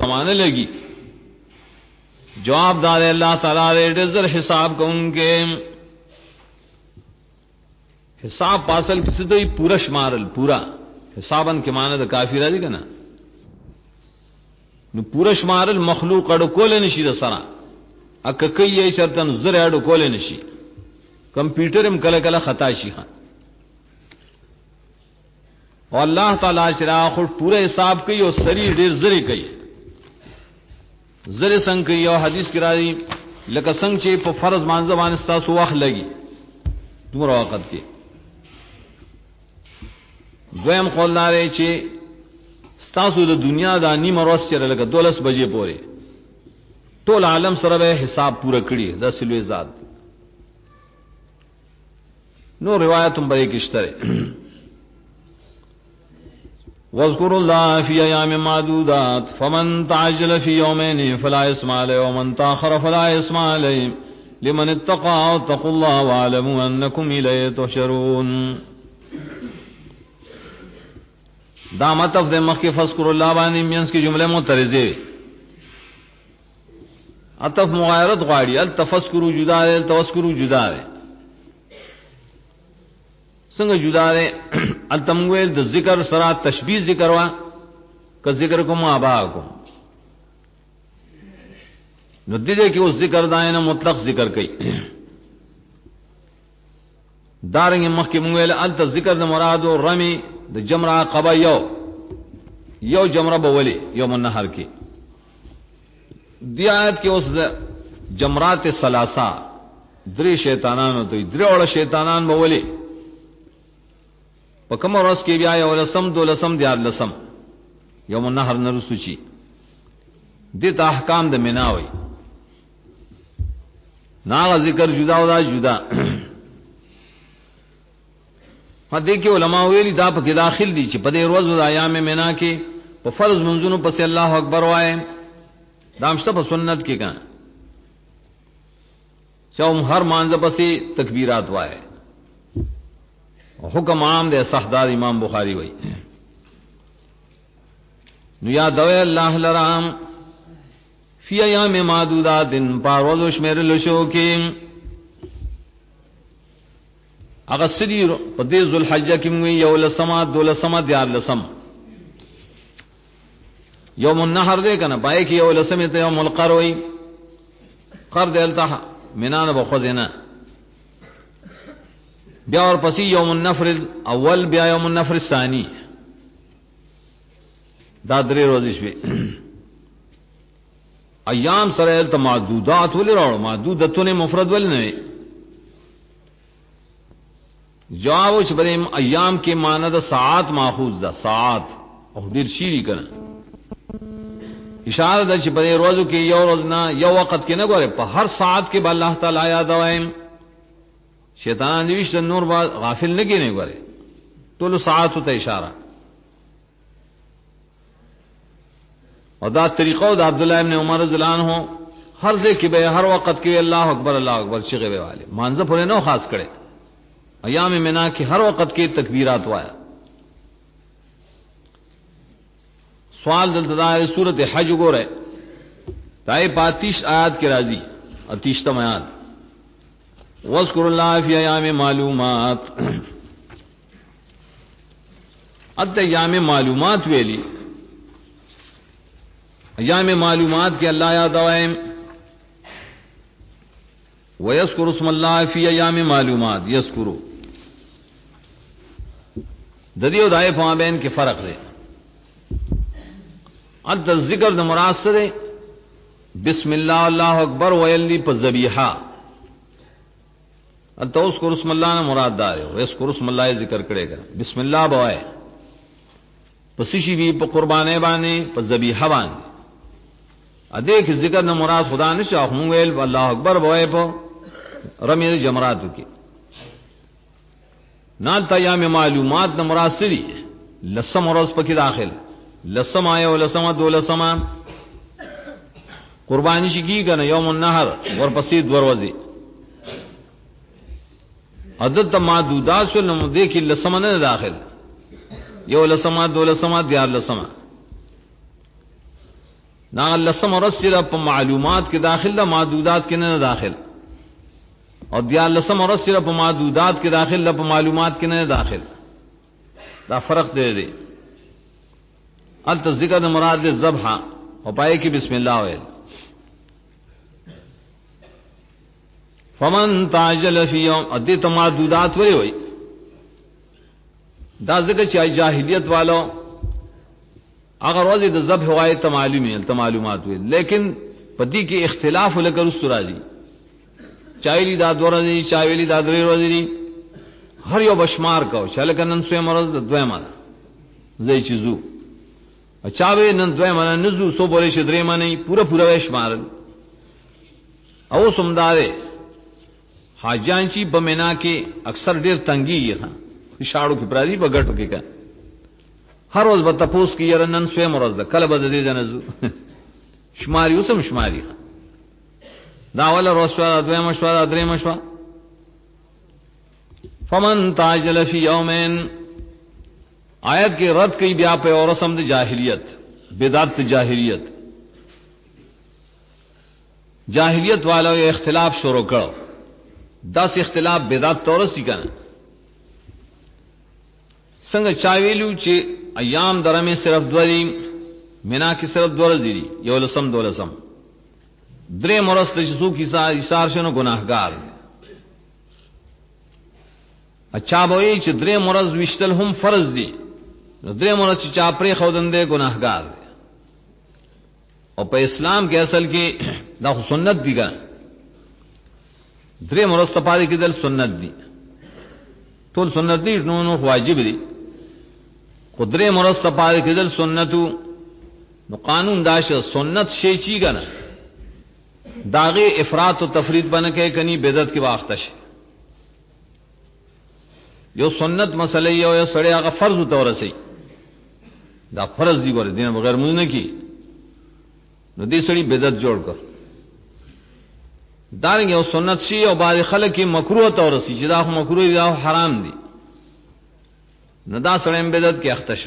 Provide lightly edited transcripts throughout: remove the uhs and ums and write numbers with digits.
माने लगी जवाब दार अल्लाह ताला रे जर हिसाब को उनके हिसाब पासल किसी तो पूरा शमारल पूरा हिसाबन के माने तो काफी रही का ना पूरा शमारल मखलूक अड़कोले नशी दसरा अकई ये शर्तन जर अड़कोले नशी कंप्यूटर में कल कल खताशी खान और अल्लाह ताला शरा खुद पूरे हिसाब कई और शरीर देर जरे कई जरे संग कई और हदीस किराई लक संग चे पर फर्ज मानजबान सुवाख लगी तुम्हारा वक़्त के द्वयम खोलदारे चे स्तासु द दुनिया दा नीम रोज चले लगा 12 बजे पोरे टोल आलम सरब हिसाब पूरा कड़ी 10 सिलवे जात नो रिवायत तुम बड़े किश्तरे वज़कुरुल्लाह फी अय्याम मादूदात फमन ताजल फी यौमैन फला इस्मा अलैहि वमन ताखर फला इस्मा अलैहि लिमन इत्तक़ा वत्तक़ुल्लाह वअलमू अन्नकुम इलैहि तुहशरून दामत अफ दे मख के फज़कुरुल्लाह बानी मींस की जुमले मुतरज़े अतफ मुगायरत गाड़ी अल तफस्कुरु जुदा है तवस्कुरु जुदा है संग जुदा है अल तमवेल द जिक्र सरा तशबीह जिक्र वा का जिक्र को माबा को नदीजे कि उस जिक्र दायना मुतलक जिक्र कई दारेंगे मख के मुवेल अल त जिक्र द मुराद और रमी द जमरा कबा यो जमरा बवली यो मुन्नहर की दियात के उस जमरात सलासा द्रि शैतानान तो द्रियोड़ शैतानान बवली पकम रस के ब्याय लसम दो लसम दियार लसम यो मुन्नहर नरुसुची दित अहकाम द मिनावी नागा जिक्र जुदा उदा जुदा हाँ देखिए उलमा वेली दा पके दाखिल दी ची पदे रोज आयाम मिना के प फर्ज मंजुनो पसे अल्लाह अकबर वाए दामश्ता पर सुन्नत के कहां चौम हर मांझ पसे तकबीरात वाए हुक्म आम दे सहदार इमाम बुखारी वही नुया दवे अल्लाह लराम फी अय्याम मादूदा दिन पारोज मेरे लशो के अगर सदी पदे जुलहज्जा की मुई यौलसमा दोलसमा दियार लसम यौम नहर दे कना बाए की यौलसम ते यौमुल करवई कर देलता मिनान बखजना ब्या और पसी यौम नफर अव्वल ब्या यौम नफर सानी दादरे रोजिश में अय्याम सरल तो मादूदात वले रो मादूदतों ने मुफरद वल ने जवाब उस बरे अय्याम के मानद सात माखूज दा सात और दिर शीरी करना इशारा दच बरे रोज के यो रोजना यो वक़्त के न गोरे पर हर सात के अल्लाह ताला याद आए शैतान निविश नूर बात गाफिल न गिने गोरे तो लो सात होता इशारा और दा तरीक़ा दा अब्दुल्लाह इब्न उमर रज़ियल्लाहु अन्हु हर से कि बे हर वक़्त के अल्लाह अकबर चिगे वाले मानज़ पूरे नो खास करे अयाम मिना की हर वक़्त के तकबीरात वाया सवाल दलतदार सूरत हज गो रहे ताए 35 आयत के राजी 38 आयत वज़कुरुल्लाह फी अय्याम मालूमात अत अय्याम मालूमात वेली अय्याम मालूमात के अल्लाह याद आए वयस्कुरु स्मल्लाह फी अय्याम मालूमात यस्कुरु ददियो दाए फाबैन के फर्क दे अत जिक्र द मुराद से बिस्मिल्लाह अल्लाह अकबर वयल्ली पर ज़बीहा अत उसको रुस्मल्लाह ने मुराद दार है इसको रुस्मल्लाह जिक्र करेगा बिस्मिल्लाह बवाए पसिशी भी पर कुर्बाने बाने पर ज़बीहा बाने अदेख जिक्र न मुराद खुदा ने शाहमुएल अल्लाह अकबर बवाए पर रमी जमरात के ना तयाम मालूमात न मुराद से लसम और पकी दाखिल लसम आयो लसमा दो लसमा कुर्बानी शिकी का न यौम नहर और पसीद वरवजी अदत मादूदात से देखी लसमा न दाखिल यो लसमा दो लसमा दियार लसमा نا لسم رسل په معلومات کې داخل ده محدودات کې نه داخل اور دیا لسم رسل په محدودات کې داخل ده په معلومات کې نه داخل دا فرق دے دے الت ذکر مراد دے ذبح او پائے کی بسم اللہ ویل فمن تعجل فی یوم ادی تمادودات وی ہوئی دا ذکر چاہے جاہلیت والو اگر روزی دا ذبح ہوئے معلومات ہوئی لیکن پتی کی اختلاف لکر اس راضی چاہے لی دا دو رضی چاہے لی دا دری روزی ہر یو بشمار کو چلے نن سوے مرض دوے مانا زئی چیزو چاوے نن دوے مانا نزو سو بولے شدرے مانا پورا پورا ویش مارل او سمدارے حاجان چی بمینا کے اکثر دیر تنگی یہ تھا شاڑو کی پرادی بگٹو کی کا ہر روز بتپوس کی یار نن سوے مرض کل بد دے نزو شماری اسم شماری دا والا روشوا دوے مشوا درے مشوا فمن تعجل فی یومین آیت کے رد کی بیا پہ اور رسم جاہلیت بدعت جاہلیت جاہلیت والوں یہ اختلاف شروع کرو 10 اختلاف بدعت تورسی کنا سنگ چاویلو چی ایام درمی صرف دوری منا کی صرف دور زیری یو لسم دو لسم درے مرست جسو کی سار شنو گناہگار اچھا بوئی چی درے مرز وشتل ہم فرض دی درے مرز چی چاپری خودن دے گناہگار دے اور پہ اسلام کے اصل کی دا سنت دی گا درے مرز تپاری کی دل سنت دی تو سنت دی نو واجب دی خدرے مرز تپاری کی دل سنتو نو قانون داش سنت شی چی گا نا داغی افراط و تفرید بنکے کنی بدعت کی واختش یو سنت مسئلہ یو یا سڑے آگا فرض طور سے دا فرض دی بولے دین بغیر مجھ نے کی نو دی سڑی بدعت جوڑ کر داریں گے وہ سنت شی اور بعض خلق کی مکروہ طور سے جدا مکروہ دا حرام دی نو دا سڑے بدعت کی اختش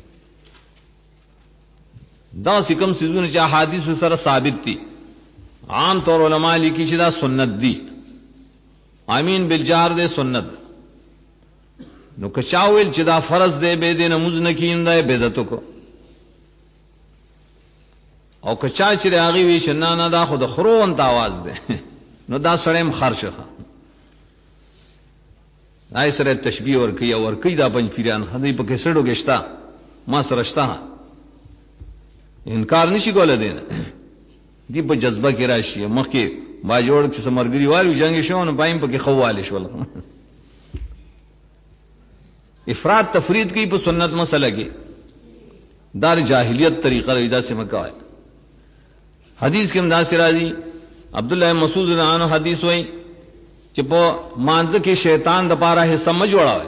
دا سکم سیزون چاہ حدیث سر ثابت تھی عام طور علماء لکھی چدا سنت دی آمین بالجار دے سنت نو کچاویل چدا فرض دے بے دے نموز نکین دے بدعتو کو او کچا چرے آگی وی شنانا دا خود خرو انت آواز دے نو دا سڑیم خرش خواہ آئی سر تشبیح ورکی دا پنج پیران خدای پا کسڑو گشتا ما سرشتا انکار نشی گولا دینا دی پا جذبہ کی راشی مخ کے باجوڑ چس مرگری والی جنگی شون پائم پا کی خوالی شوالا افراد تفرید کی پا سنت مسئلہ کی دار جاہلیت طریقہ دا سے مکہ ہے حدیث کے امداد سے راضی عبداللہ مسعود رضی اللہ عنہ حدیث ہوئی کہ پا مانز کے شیطان دا پارا حصہ مجوڑا ہوئے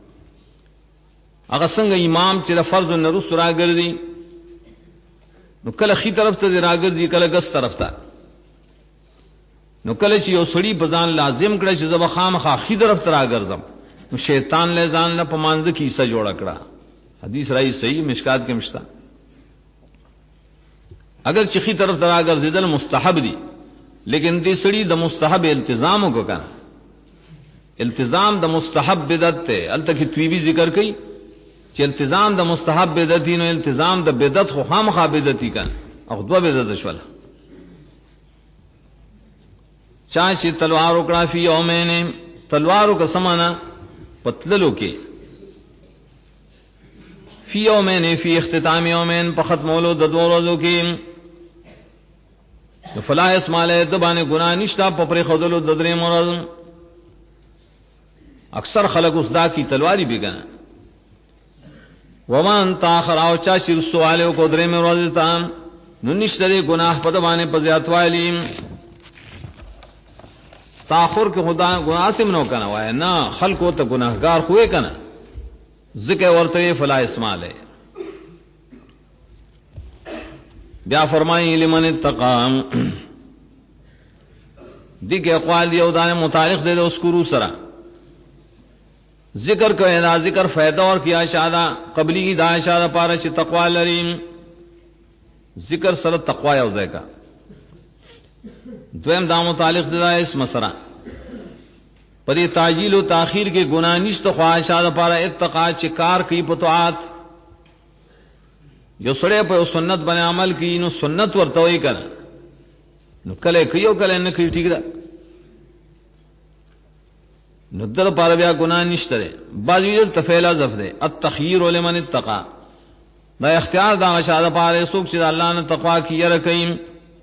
اگر سنگ امام چرا فرض و نرس را گردی نو کل خی طرف تا را گردی کل گس طرف تا نو کل چی یو سڑی بزان لازم کرے چی زبا خام خواہ خی طرف تا را گرزم نو شیطان لے زان نا پا مانز کی حصہ جوڑا کرا حدیث رائی صحیح مشکات کے مشتا اگر چخی طرف ترا اگر زدل مستحب دی لیکن دی سڑی دا مستحب التزاموں کو کنا التزام دا مستحب بدعت تے التکی تویبی ذکر کئی چی التزام دا مستحب بدعتی نو التزام دا بدعت خو خام خواہ بدعتی کنا اخدوا بدعت شوالا چاچی تلوارو کڑا فی یومین تلوارو کا سمانا پتللو کے فی یومین فی اختتام یومین پا ختمولو ددو روزو کی فلا اسما لے دبانے گناہ نشتا پپرے خودلو ددرے مرض اکثر خلق اس دا کی تلواری بھی گنا ومان تاخر آو چاچی رسو والے کو درے میں روز تام نو نشتا دے گناہ پدبانے پزیات والی تاخر کے خدا گناہ سے منو کنا وائے نا خلقو تا گناہگار ہوئے کنا ذکر ورطوی فلا اسما لے بیا فرمائی لمن اتقام دی کے اقوال دی او دانے متعلق دے دے اسکرو سرا ذکر کو ادا ذکر فیدہ اور کیا شادہ قبلی کی دا شادہ پارا چی تقوال لریم ذکر سره تقوا یو ځای کا. دویم دا متعلق دا اسم سره پدې تعجیل او تاخير کې ګناه نشته، خواهشات لپاره اتقا چې کار کوي په طاعت. یو سره په سنت باندې عمل کوي نو سنت ورته وي کنه، نو کله کوي او کله نه کوي، ٹھیک ده، نو در پاره بیا ګناه نشته. بعضی تفعیل ضف ده التخيير لمن اتقى، دا اختیار دا شاده پاره څوک چې الله نه تقوا کوي یره کوي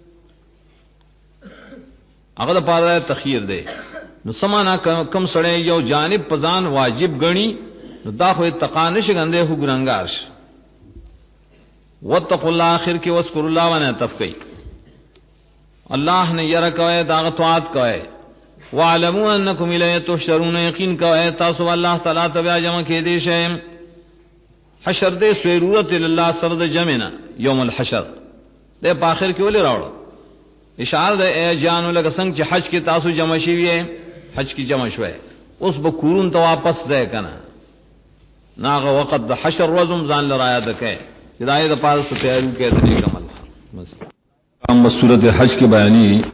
هغه د پاره تخيير ده. نو سمانا کم سړی یو جانب پزان واجب غني نو دا خو اتقا نشي ګنده هو ګرنګار شي. واتقوا الله اخر کې واذكروا الله وانا تفقي، الله نے یره کوي دا طاعت کوي. واعلموا انکم الیه تحشرون، یقین کوي تاسو الله تعالی ته جمع کې دي شي. حشر دې ضرورت لله سره د جمعنا یوم الحشر دې په اخر کې ولې راوړو اشاره ده ای جانو لکه څنګه چې حج کې تاسو جمع شي وي، حج کې جمع شوي اوس به کورون ته واپس ځای کنه ناغه وخت د حشر روزم ځان لرایا ده کې هدايه د پاره ست تیاری کې د دې کمل. هم سورۃ حج کې بیانې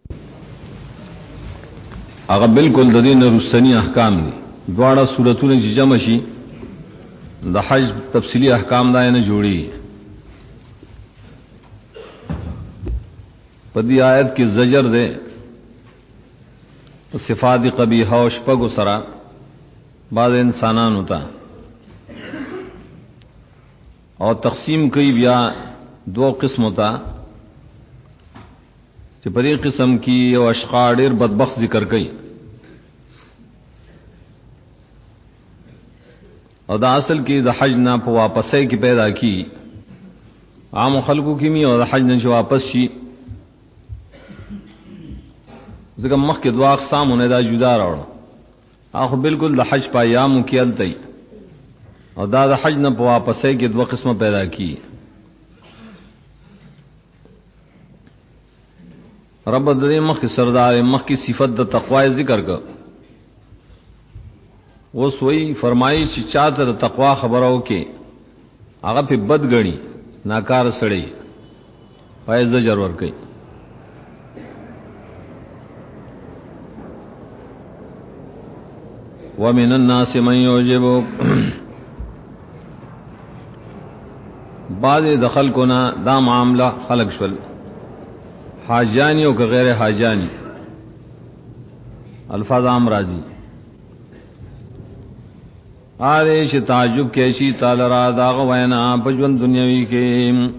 هغه بالکل د دې نورستاني احکام دي. دواړه سوراتونه چې جمع شي د حج تفصیلی احکام دا نه جوړي. په دې آیت کې زجر ده صفات قبیحه او شپږ سره بعض انسانانو ته او تقسیم کوي بیا دو قسمو ته چې په دې قسم کې او اشقا ډېر بدبخت ذکر کوي او دا اصل کې د حج نه په واپسې کې پیدا کی عام خلکو کې می او د حج نه واپس شي ځکه مخکې دوا اقسامونه دا جدا راوړل هغه بالکل د حج پایامو کې الته او دا د حج نه په واپسې کې دوه قسمه پیدا کی. رب دې مخکې سردار مخکې صفت د تقوا ذکر کړ. اوس وی فرمایي چې چاته د تقوا خبرو کې هغه په بد غړي ناکار سړی پای زجر ور کوي. ومن الناس من يعجبك بعض دخل کو نا دا معاملہ خلق شول حاجانی او که غیر حاجانی الفاظ عام راضی آره چې تعجب کیشی تعالی را داغ وینا پجون دنیاوی کې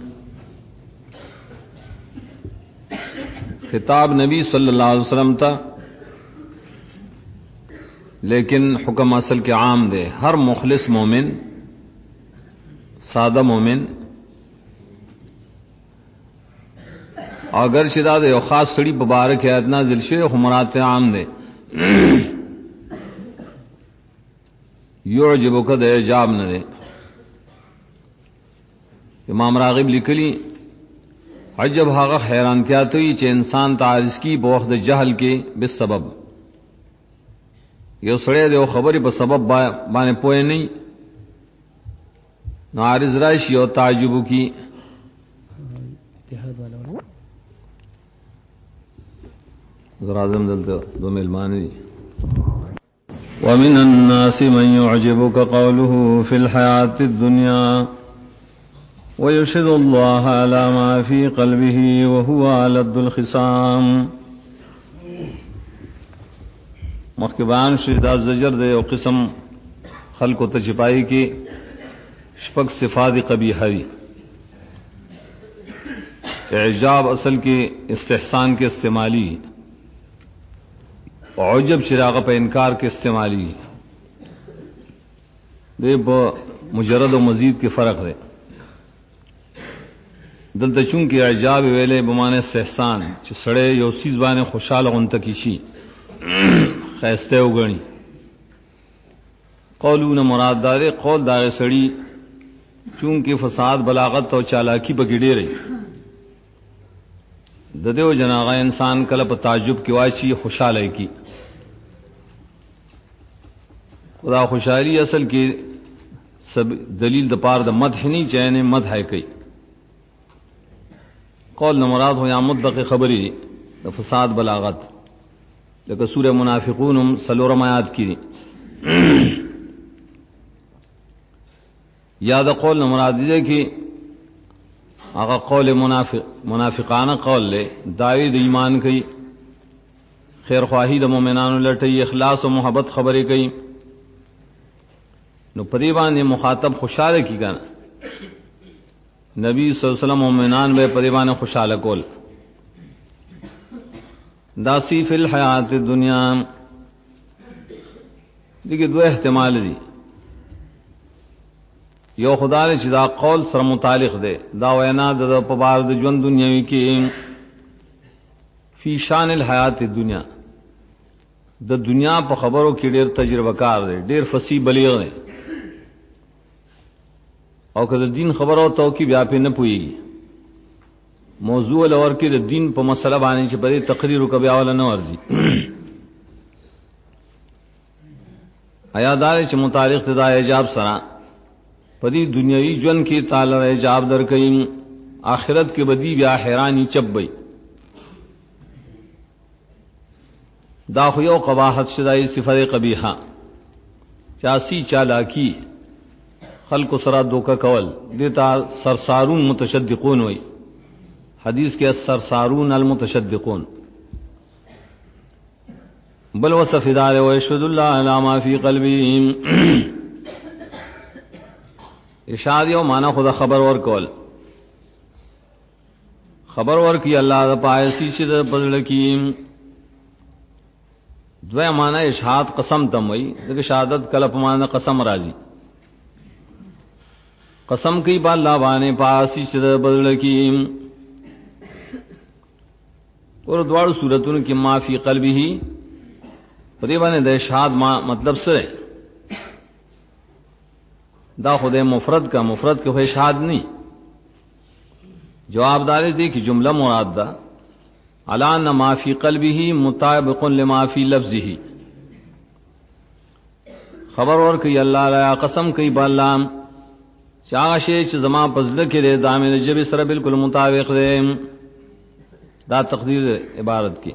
خطاب نبی صلی اللہ علیہ وسلم تا لیکن حکم اصل کے عام دے. ہر مخلص مومن سادہ مومن اگر شدا دے او خاص سڑی مبارک ہے ادنا ذل شیخ مرات عام دے یعجبک دے اعجاب نہ دے. امام راغب لکلی عجب هغه حیران کیا تو چې انسان تعارض کی بوخت جہل کے بسبب یو سړی د خبرې په سبب باندې پوه نه نو عارض راشي او تعجب کی زرازم دلته دو ملمان دي. ومن الناس من يعجبك قوله في الحياة الدنيا ويشهد الله على ما في قلبه وهو ألد الخصام. مخکبان شدا زجر دے او قسم خلق و تجپائی کی شپک صفات قبیحہ دی. اعجاب اصل کے استحسان کے استعمالی عجب چراغ پہ انکار کے استعمالی دے مجرد و مزید کے فرق دے. دلته چونکہ اعجاب ویلے بمانے استحسان چې سړی یو سیز باندې خوشاله غونته کی شي خیسته وګڼي. قولونه مراد دار قول دار سړی چونکہ فساد بلاغت او چالاکی پکې ډېرې د دیو جناغه انسان کله په تعجب کې وایي خوشاله کی. خدا خوشحالی اصل کې سب دلیل د پاره د مدح نه چینه مدح کوي قول نہ مراد ہو یا مطلق خبری د فساد بلاغت لکه سورہ منافقون سلورم آیات کی یا د قول نہ مراد دې کی هغه قول منافقانه قول له داوی د ایمان کوي خیر خواهی د مؤمنانو لټي اخلاص او محبت خبرې کوي نو پدې باندې مخاطب خوشاله کی کنه نبی صلی الله علیه وسلم مؤمنان به پدې باندې خوشاله کول داسی فی الحیات الدنیا دغه دوه احتمال دي یو خدای چې دا قول سره متعلق دی دا وینا د په بار د ژوند دنیوي کې فی شان الحیات الدنیا د دنیا په خبرو کې ډېر تجربه کار دی ډېر فصیح بلیغ دی او که د دین خبرو ته کې بیا په نه پويږي موضوع لور کې د دین په مسله باندې چې په تقریر او بیا ولا نه ورځي آیادار چې متعلق د ایجاب سره پدی دنیاوی ژوند کې تعالی ایجاب درکې آخرت کې بدی بیا حیرانی چبې دا خو یو قباحت شدای صفه قبیحه چاسی چالاکی خلق سره دوکا کول دیتا سرسارون متشدقون وای حدیث کې سرسارون المتشدقون بل وصف دار و یشهد الله علی ما فی قلبهم ارشاد یو معنا خدا خبر ور کول خبر ور کی الله د پایسی چې د بدل کی دوی معنا اشهاد قسم تم وای دغه شهادت کله په معنا قسم راځي قسم کی با الله باندې پاسی چې د بدل کی اور دوړ صورتونو کې ما فی قلبه په دې باندې د اشهاد ما مطلب سره دا خدای مفرد کا مفرد کے اشہاد نہیں جواب دار دی کہ جملہ مراد دا علان ما فی قلبه مطابق لما فی لفظه خبر ور کہ اللہ لا قسم کی بالله چاغه چې زما پزله کې د دامه جبه سره بالکل مطابق دی دا تقدیر عبارت کی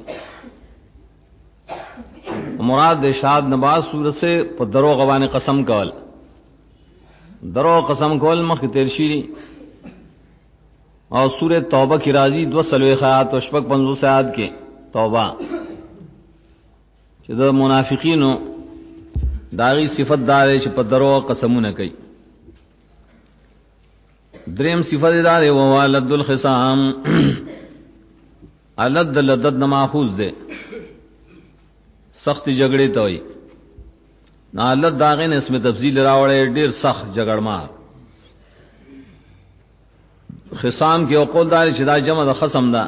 مراد اشہاد نباز صورت سے په درو غوانه قسم کول درو قسم کول مخ تیر شیری اور سورہ توبہ کی راضی 2 آیات او شپږ 50 آیات کې توبہ چې د منافقینو داغي صفت دار چې په درو قسمونه کوي دریم صفت دار او ولد الخصام الد لدد ماخوذ ده سخت جګړې ته وي نالت داغین اس میں تفصیل راوڑے ډیر سخت جګړمار خصام کې اوقول دار چې دا جمع د خصم ده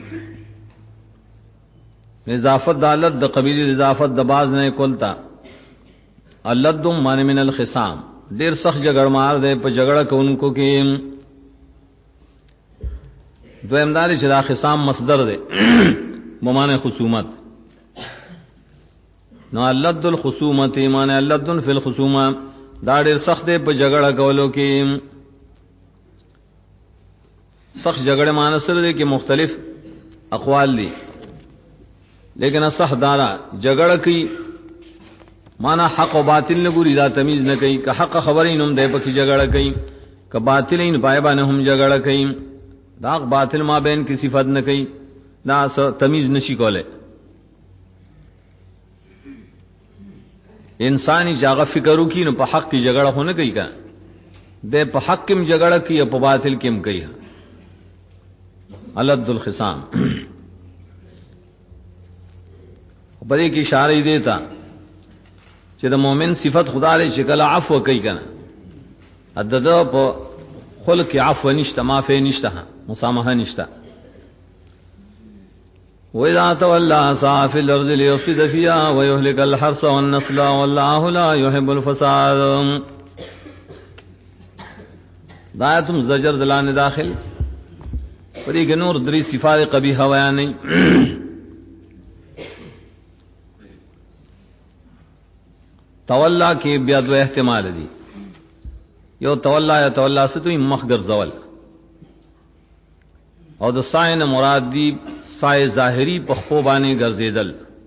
اضافت د الد د قبیلی اضافت د باز نه کولتا الد معنی من الخصام ډیر سخت جګړمار ده په جګړه کوونکو کې دویم دار چې دا خصام مصدر ده بمانه خصومت نو اللد الخصومت معنی اللد فی الخصومه دا ډیر سخت دی په جګړه کولو کې سخت جګړه معنی سره دی کې مختلف اقوال دي لیکن صح دارا جګړه کې معنی حق او باطل نه ګوري دا تمیز نه کوي که حق خبرین هم دی په کې جګړه کوي که باطلین پایبان هم جګړه کوي دا باطل ما بین کی صفت نه کوي دا تمیز نشي کوله انسانی جاغه فکرو کی نو په حق کی جګړه هونه کوي کا د په حق کې جګړه کوي په باطل کې کوي الد الخصام په دې کې اشاره دی تا چې د مؤمن صفت خدا له شکل عفو کوي کنه عدد په خلق عفو نشته معافی نشته مسامحه نشته وَإِذَا تَوَلَّى سَعَى فِي الْأَرْضِ لِيُفْسِدَ فِيهَا وَيُهْلِكَ الْحَرْثَ وَالنَّسْلَ وَاللَّهُ لَا يُحِبُّ الْفَسَادَ دایتم زجر دلان داخل پدې کې نور درې صفات قبیحه بیان نه تولا کې بیا دوه احتمال دي یو تولا یا تولا ستوي مخ ګرځول او د سای نه مراد دی سای ظاهری په خو باندې ګرځیدل.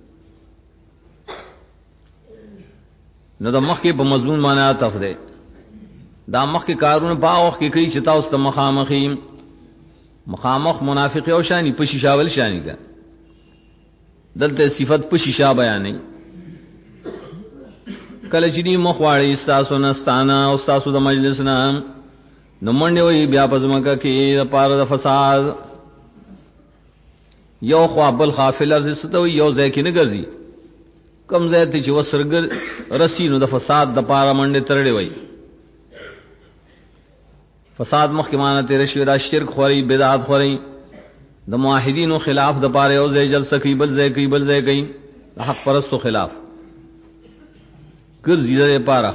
نو د مخ کې په مضمون معنا تفده دا مخ کې کارونه په وخت کې کوي چې تاسو ته مخامخ منافق او شانی په شیشاول شانی کا دلته صفت په شیشا بیانې کله چې دی مخواړي تاسو نستانه او تاسو د مجلس نه نو منډه وي بیا پزماکه کې د پاره د فساد یو خوا بل غافل ارزه ستوي یو ځای کې نه ګرځي کم ځای ته چې وسرګل رسی نو د فساد د پاره منډه ترړې وي. فساد مخکمانه تیر شي دا شرک خوري بدعت خوري د موحدینو خلاف د پاره یو ځای جلسه کوي بل ځای کوي د حق پرستو خلاف ګرځي د پاره.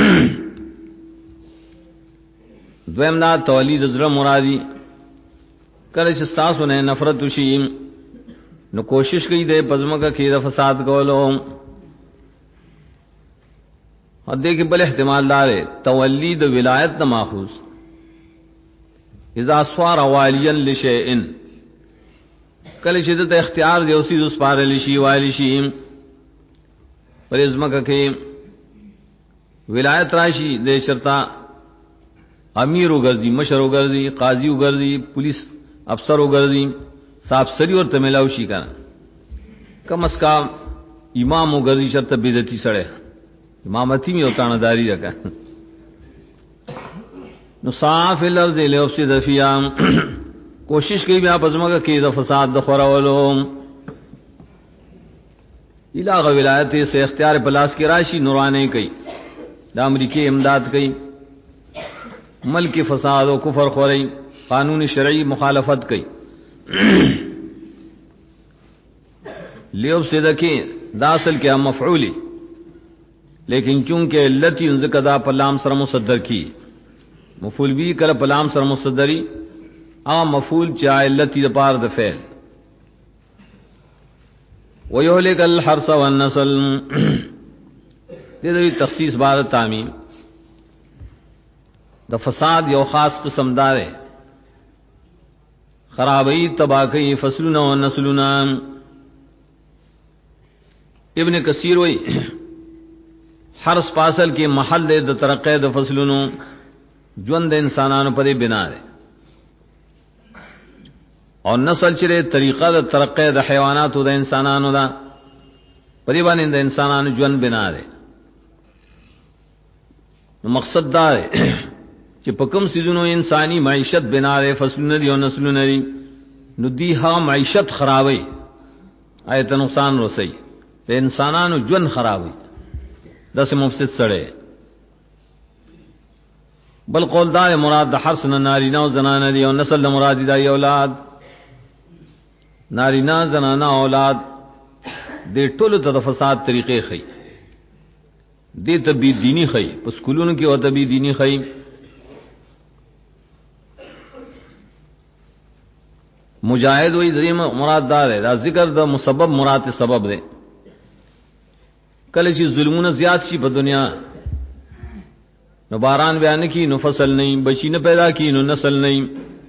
دویم دا تولید زړه مرادی کله چې تاسو نه نفرت وشي نو کوشش کوي د پزماکه کې د فساد کولو. هدا کې بل احتمال دار تولید ولایت نه ماخوذ اذا صار والیا لشیء کله چې د اختیار دی اوسې اوس پارل شي والی شي پرزماکه کې ولایت راشي د شرطا امیر وګرځي مشر وګرځي قاضي وګرځي پولیس افسر وګرځي صاحب سری ورته ملاوي شي کنه کم اس کم امام وګرځي شرط بدعتي سره امامتی می وتانداری رکا نو صاف الارض ليفسد فيها کوشش کوي بیا پزماکه کې د فساد د خورولو الهغه ولایت سے اختیار پلاس کی راشي نورانه کوي د امریکای امداد کوي ملک فساد او کفر خوري قانون شرعی مخالفت کوي لیفسد کې دا اصل کې مفعولی لیکن چونکہ علت ذکر پلام سر مصدر کی مفعول بھی کل پلام سر مصدری عام مفعول چا علت پار د فعل ویهلک الحرث والنسل دې تخصیص بار تعمیم د فساد یو خاص قسم دار خرابی تباہی فصلنا و نسلنا. ابن کثیر وی حرس پاسل کے محل دے د ترقی د فصلونو ژوند انسانانو پر بنا دے اور نسل چرے طریقہ د ترقی د حیوانات د انسانانو دا پر باندې د انسانانو ژوند بنا دے. مقصد دا ہے چې په کوم سيزونو انساني معیشت بنا لري فصلونه دي او نسلونه دي نو دی ها معیشت خرابوي آیت نقصان رسي د انسانانو ژوند خرابوي داسې مفسد سره. بل قول دا مراد د حرث نه نارینه او زنانه دي او نسل نه مراد دی اولاد نارینه زنانه اولاد د ټولو ته د فساد طریقې خي دې ته بي دینی خي په سکولونو کې او ته بي دینی خي. مجاہد وی دریم مراد دار ہے دا ذکر دا مسبب مراد سبب دے کله چې ظلمونه زیات شي په دنیا نو باران بیان کی نو فصل نہیں بچی نه پیدا کی نو نسل نہیں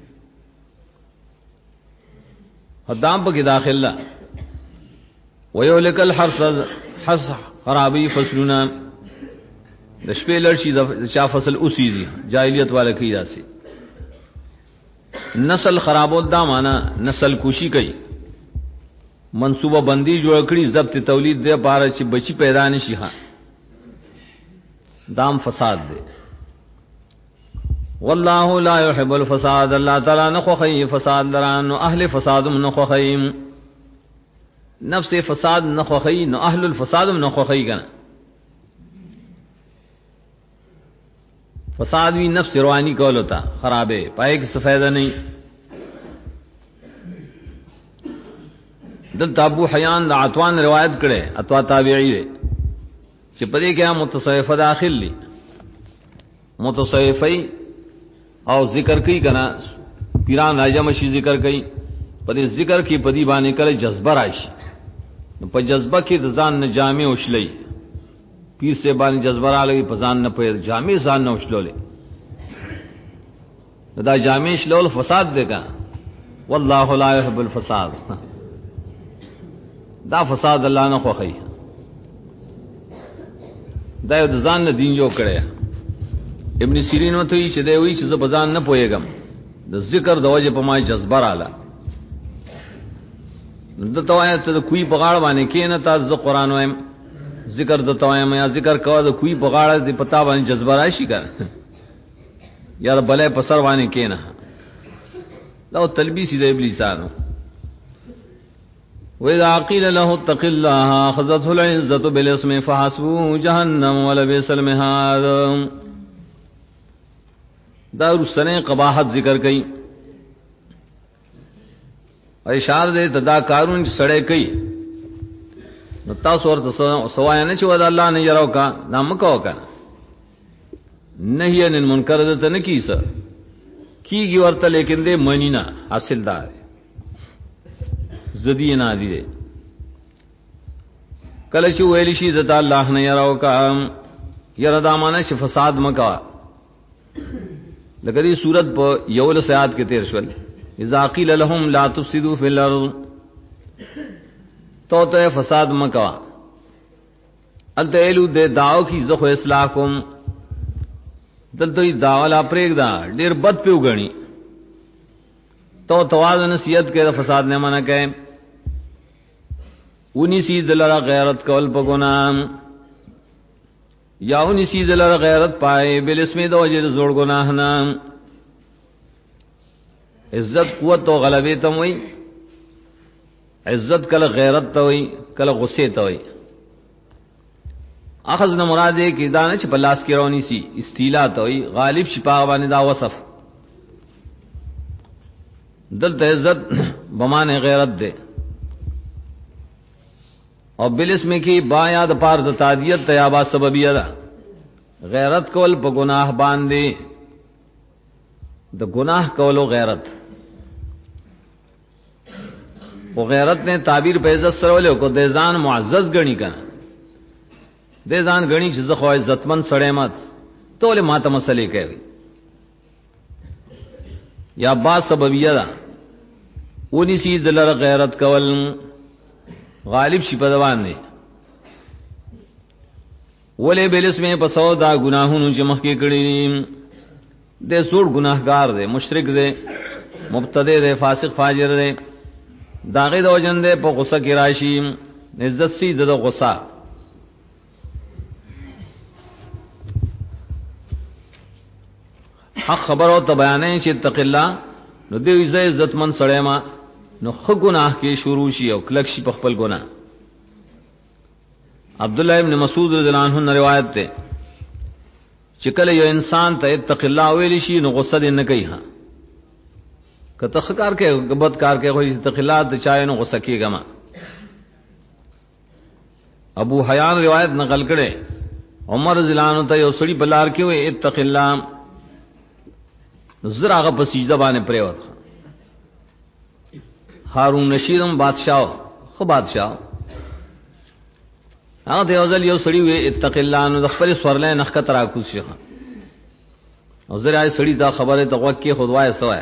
حدام په کې داخله ویولک الحرث حس خرابی فصلنا د شپې لړشي د چا فصل اوسېږي جاہلیت والا کی داسي نسل خرابول دا معنا نسل کوشی کوي منصوبه بندی جوړ کړي ضبط تولید دے پاره چې بچی پیدا نشي ها دام فساد دے. والله لا يحب الفساد الله تعالی نه خوخی فساد لران نو اهل فساد نه خوخی نفس فساد نه خوخی نو اهل الفساد نه خوخی کنه فساد بھی نفس روانی کول ہوتا خرابے پائے کی فائدہ نہیں. دل ابو حیان دا عطوان روایت کرے اتوا تابعی دے چې پدې کې متصوفه داخل لی متصوفی او ذکر کوي کنا پیران راجم شي ذکر کوي پدې ذکر کې پدی باندې کله جذبه راشي نو په جذبه کې د ځان نه جامع وشلې پیر سے باندې جذبه را لګي پزان نه پیر جامع ځان نه وشلولې دا جامع شلول فساد دی کا والله لا يحب الفساد. دا فساد الله نه خوښي. دا یو د ځان نه دین جوړ کړی. ابن سیرین وته وی چې دی وی چې زه بزان نه پوهېږم د ذکر د وجه په ما جذبه رااله. د توایت د کوی په غاړه باندې کینه تاسو قرآن وایم ذکر د توایم یا ذکر کوا د کوی په غاړه د پتا باندې جذبه راشي کړه یا بلې په سر باندې کینه دا تلبیس د ابلیسانو. وَإِذَا قِيلَ لَهُ اتَّقِ اللَّهَ أَخَذَتْهُ الْعِزَّةُ بِالْإِثْمِ فَحَسْبُهُ جَهَنَّمُ وَلَبِئْسَ الْمِهَادُ. دا رسنه قباحت ذکر کئ اشاره دې تدا کارون سړې کئ نو تاسو ورته سوای نه چې ود الله نه یراو کا نام کو کا نهی ان منکر ده نه کیسه کیږي ورته لیکن دې منینا حاصل دار زدی نه دی کله چې ویل شي د الله نه یراو کا یره دامانه ش فساد مکا لکه دې صورت په یول سیات کې تیر شول اذا قیل لهم لا تفسدوا فی الارض تو ته فساد مکوا التهلو دے داو کی زخو اصلاح کوم دلته داو لا پرېګ دا ډیر بد پیو غنی تو تواز نصیحت کې فساد نه منع کړي ونی سی دلرا غیرت کول په ګنام یا ونی سی دلرا غیرت پائے بل اسمه د وجه زوړ ګناه نه عزت قوت او غلبه تم وي عزت کله غیرت ته وي کله غصه ته وي اخذ نه مراد دې کې دانه چې پلاس کې رونی سي استیلا ته وي غالب شپا باندې دا وصف دلته عزت بمانه غیرت دے او بلس میں کی با یاد پار د تعدیت تیابا سببیہ دا غیرت کول په گناہ باندې د گناہ کولو غیرت وہ غیرت نے تعبیر په عزت سره ولې کو د ځان معزز غنی کنه د ځان غنی چې زخه عزتمن سړی مات توله ماته مسلې کوي یا با سببیہ دا اونی سی دلر غیرت کول غالب شي په دوان نه ولې بلس میں پسو دا گناہونو چې مخکې کړي دې سوړ گناہگار دے مشرک دے مبتدی دے فاسق فاجر دے داغه د وجن دے په غصه کې راشي عزت سی د غصه حق خبر او ته بیانې چې اتق الله نو دې عزت من سړی ما نو خو گناہ کې شروع شي او کلک شي په خپل گناہ. عبد الله ابن مسعود رضی الله عنه روایت ده چې کله یو انسان ته اتق الله ویل شي نو غصه دې نه کوي ها کته خکار کې غبط کار کې خو اتق الله ته چا نو غصه کیږي ما. ابو حیان روایت نقل کړي عمر رضی الله عنه ته یو سړي بلار کې وي اتق الله زرا هغه په سجده باندې پریوت هارون رشیدم بادشاہ خو بادشاہ هغه ته ځل یو سړی وي اتق الله نو د خپل سورلې نخ کتر اكو شي او زرا سړی دا خبره ته وکي خدوای سوای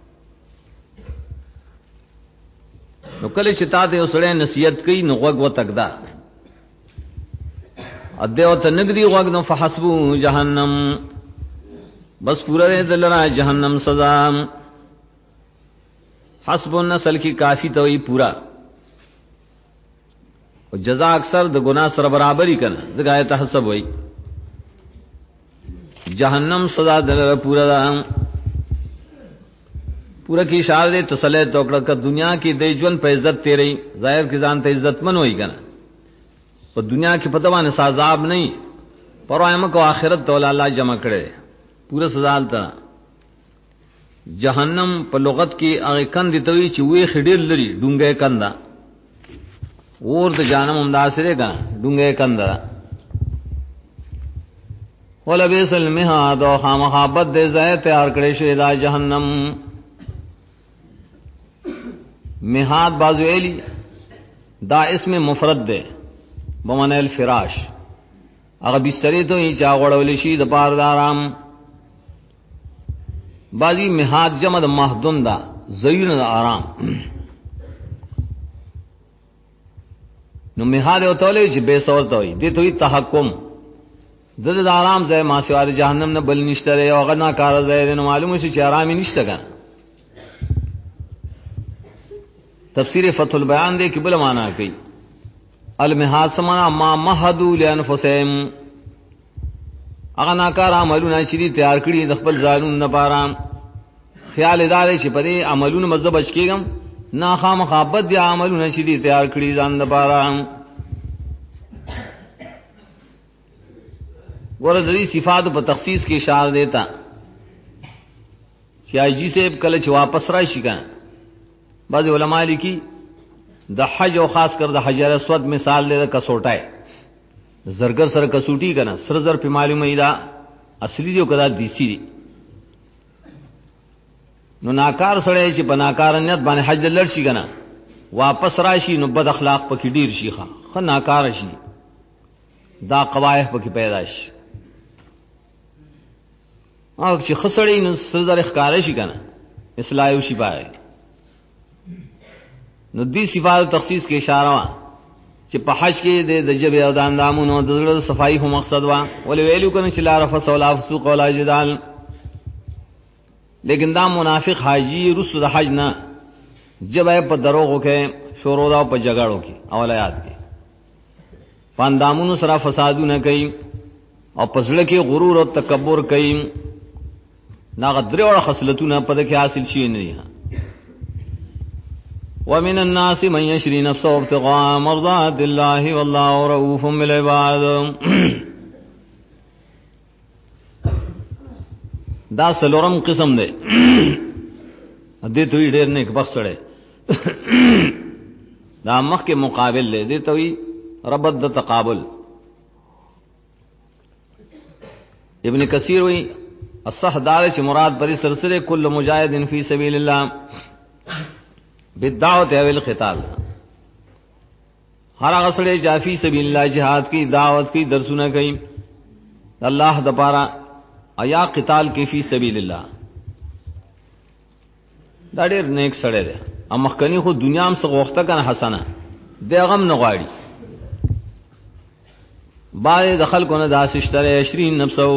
نو کله چې تا ته یو سړی نصیحت کوي نو وګ وتکدا ادیو ته نګدي وګ نو فحسبو جهنم بس پورا دلرا جہنم سزا. حسب النسل کی کافی تو ہی پورا جزا اکثر د گناہ سره برابر ہی کنا زگائے تحسب ہوئی جہنم سزا دلرا پورا دا پورا کی اشارہ دے تسلی توکڑا کا دنیا کی دے جون پہ عزت تیرے ظاہر کی ځان ته عزت من ہوئی کنا پر دنیا کی پتوان سازاب نہیں پرائم کو آخرت تو اللہ جمع کرے پورا سزا التا جہنم په لغت کې هغه کند ته وی چې وی خډیر لري ډونګه کندا اور ته جانم همداسره کا ډونګه کندا ولا بیسل مهاد او خامخابت دې ځای تیار کړی شوی دا جهنم. مهاد بازو ایلی دا اسم مفرد ده بمعنی الفراش هغه بسترې ته یې چا غړول شي د پاره د آرام. بازی مہاد جمع د مہدن دا زین آرام نو میحاد او تولې چې بے سور توي دي توي تحکم د آرام ځای ما سوا د جهنم نه بل نشته او غنا کار ځای نو معلومه شي چې آرام نشته کنه. تفسیر فتح البیان دې کې بل معنا کوي المحاد سمانا ما مهدو لانفسهم اغه ناکار عملونه چې دي تیار کړی د خپل ځانون نه پاره خیال دار چې په دې عملونو مزه بچ کېږم نا خامخابت دي عملونه چې دي تیار کړی ځان نه پاره. ګوره د دې صفات په تخصیص کې اشاره دیتا چې ایجی سے کله چې واپس راشي کنه بعض علماء لیکي د حج او خاص کر د حجر اسود مثال دی د کسوټای زرګر سره کسوټی کنه سر زر په معلومه ایدا اصلي دی او کدا دیسی دی نو ناکار سره چې بناکارنیت باندې حج لړ شي کنه واپس راشي نو بد اخلاق پکې ډیر شي خو ناکار شي دا قبایح پکې پیدا شي او چې خسړې نو سر زر ښکار شي کنه اصلاح شي پای نو دی صفات تخصیص کې اشاره وا چې په حج کې د جبه او د اندامونو د زړه صفائی هو مقصد وا ول ویلو کنه چې لا رفث ولا فسوق ولا جدال لیکن دا منافق حاجی رسل د حج نه جبه په دروغو کې شورو دا په جګړو کې اولایات کې پاندامونو سره فسادونه کوي او پسړه کې غرور او تکبر کوي ناغدره او خصلتونه په دې کې حاصل شي نه دي. ومن الناس من يشري نفسه ابتغاء مرضات الله والله رؤوف بالعباد. دا سلورم قسم دی دې توي ډېر نیک بخښړې دا مخ کې مقابل دی دې توي ربط د تقابل. ابن کثیر وی الصح دار چې مراد پرې سلسله کل مجاهد فی سبیل الله بالدعوت او القتال ہر هغه سره جافی سبیل الله جهاد کی دعوت کی درسونه کوي الله د پاره ایا قتال کی فی سبیل الله دا ډېر نیک سره ده ام مخکنی خو دنیا هم څه غوښته کنه حسنه دغه هم نه غواړي باندې دخل کو نه داسشتره 20 نفسو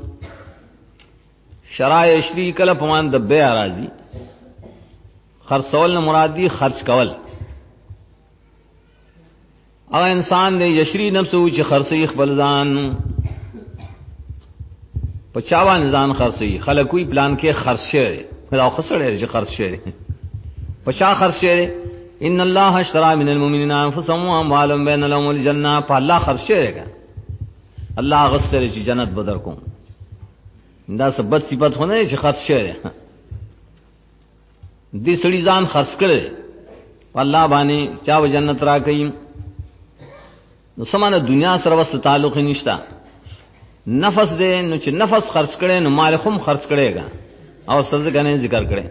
شرای 20 کله پمان د بے راضی خرڅول نه مراد دی خرچ کول او انسان نے یشری نفس او چې خرڅي خپل ځان په چاوان ځان خرڅي خلکوې پلان کې خرڅه دا خسرې چې خرڅه په چا خرڅه ان الله اشترى من المؤمنين انفسهم واموالهم بين لهم الجنه په الله خرڅه الله غسر چې جنت بدر کوم دا سبت صفات خونه چې خرڅه دې سړي ځان خرڅ کړي الله باندې چا و جنت را کوي نو سمانه دنیا سره وس تعلق نشتا نفس دې نو چې نفس خرڅ کړي نو مال هم خرڅ کړيګا او سرځ غنه ذکر کړي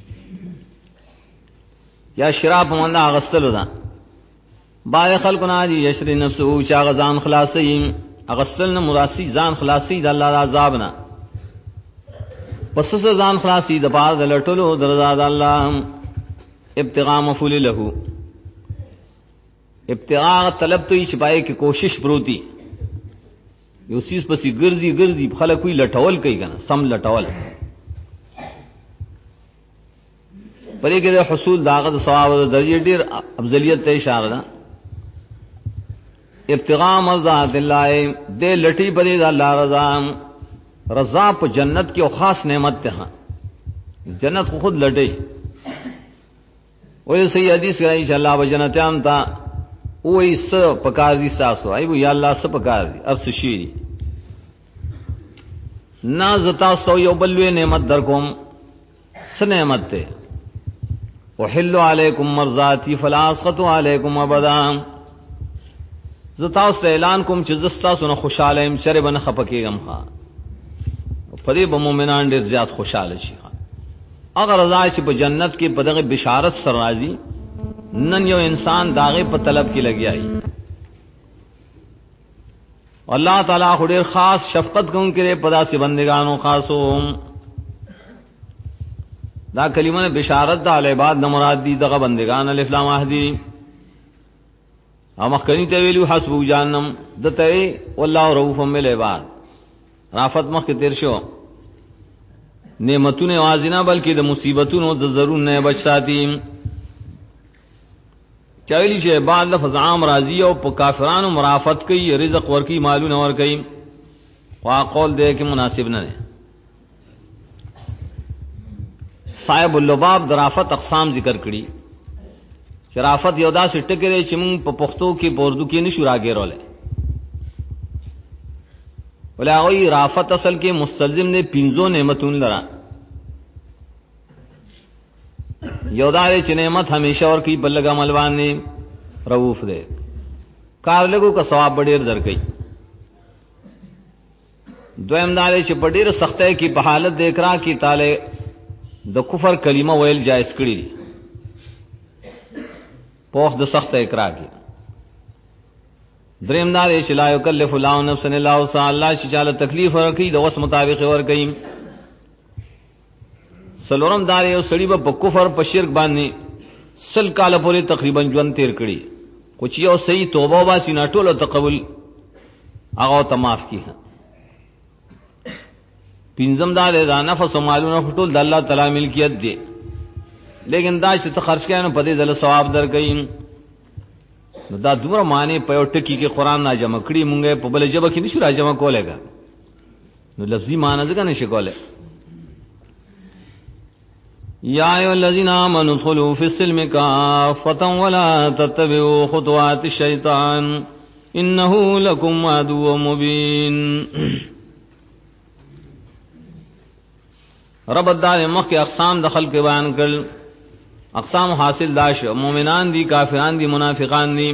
یا شراب باندې اغسلو دا باندې خلقنا دي یشری نفس او چا غزان خلاصي اغسلن مراسی ځان خلاصي د الله عذاب نه پس ځان خلاصي د پاره د لټلو درزاد الله ابتغاء مفعول له ابتغاء طلب تو شپای کی کوشش پروتی یو سیس پسې ګرځي خلک وی لټول کوي کنه سم لټول پرې کې د حصول داغه د ثواب د درجه ډیر افضلیت ته اشاره ده ابتغاء مرضات الله دې لټي پرې د الله رضا رضا په جنت کې او خاص نعمت ته جنت خود لټي وې صحیح حدیث راځي چې الله وجنتان تا وې س پکار دي ساسو ایو یا الله س پکار دي ارس شي نا زتا سو یو بلوې نعمت در کوم س نعمت ته وحل علیکم مرضاتی فلا اسقط علیکم ابدا زتا سو اعلان کوم چې زستا سونه خوشاله يم چرې بن خپکیږم ها پدې به مؤمنان ډېر زیات خوشاله شي اگر رضا چې په جنت کې په دغه بشارت سره راځي نن یو انسان داغه په طلب کې لګیای الله تعالی خو ډېر خاص شفقت کوونکی په داسې بندگانو خاصو دا کلمه بشارت دا العباد نہ مراد دی دغه بندگان الف لام اهدی او مخکنی ته ویلو حسبو جهنم دته والله رؤوف بالعباد رافت مخ کې تیر شو نعمتونه وازینا بلکې د مصیبتونو د ضرور نه بچ ساتي چایلی چې بعد لفظ عام راضی او په کافرانو مرافت کوي رزق ورکی مالونه ور کوي وا قول دې کې مناسب نه ده صاحب اللباب درافت اقسام ذکر کړي شرافت یو داسې ټکرې چې موږ په پښتو کې پوردو کې نشو راګیرول ولاوی رافت اصل کې مستلزم نے پنځو نعمتون لرا یو دا چې نعمت همیشه ور کوي بلګ عمل باندې رؤوف دے کار لګو کا ثواب ډېر درکې دویم دا چې په ډېر سختۍ کې په حالت د اقرار کې تعالی د کفر کلمه ویل جایز کړی په د سخت اقرار کې دریم دا چې لا یکلف الله نفسا الا وسعها الله چې چاله تکلیف ورکړي د وس مطابق ورکړي سلورم دا یو سړی په کفر په شرک باندې سل کال پورې تقریبا ژوند تیر کړي خو چې یو صحیح توبه واسي نه ټوله تقبل هغه ته معاف کیه پینځم دا نفس او مالونه ټول د الله تعالی ملکیت دی لیکن دا چې ته خرج کړي په دې ځل ثواب درکې نو دا دومره معنی په یو ټکی کې قران نه جمع کړي مونږه په بل جبه کې نشو را جمع کولای نو لفظي معنی ځکه نشي کولای یا ایو الذین آمنوا ادخلوا فی السلم کافة ولا تتبعوا خطوات الشیطان انه لکم عدو مبین رب الدار مخ کے اقسام دخل کے بیان کر اقسام حاصل داش مومنان دی کافران دی منافقان دی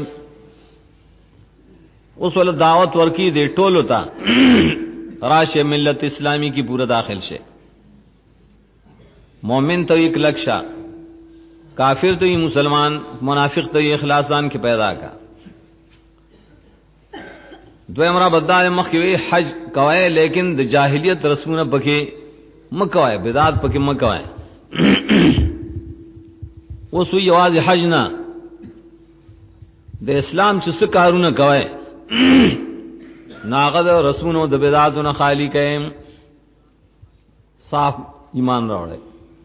اس ول دعوت ورکی دے ټولو تا راش ملت اسلامی کی پورا داخل شے مومن تو ایک لکشا کافر تو یہ مسلمان منافق تو یہ اخلاصان کے پیدا کا دویم رب الدار مخ کے حج کوئے لیکن د جاہلیت رسمونه پکې مکوائے بدعات پکې مکوائے وسو یواز حج نه د اسلام چې څه کارونه کوي ناغد رسمونو د بدعاتونو خالی کئ صاف ایمان راوړی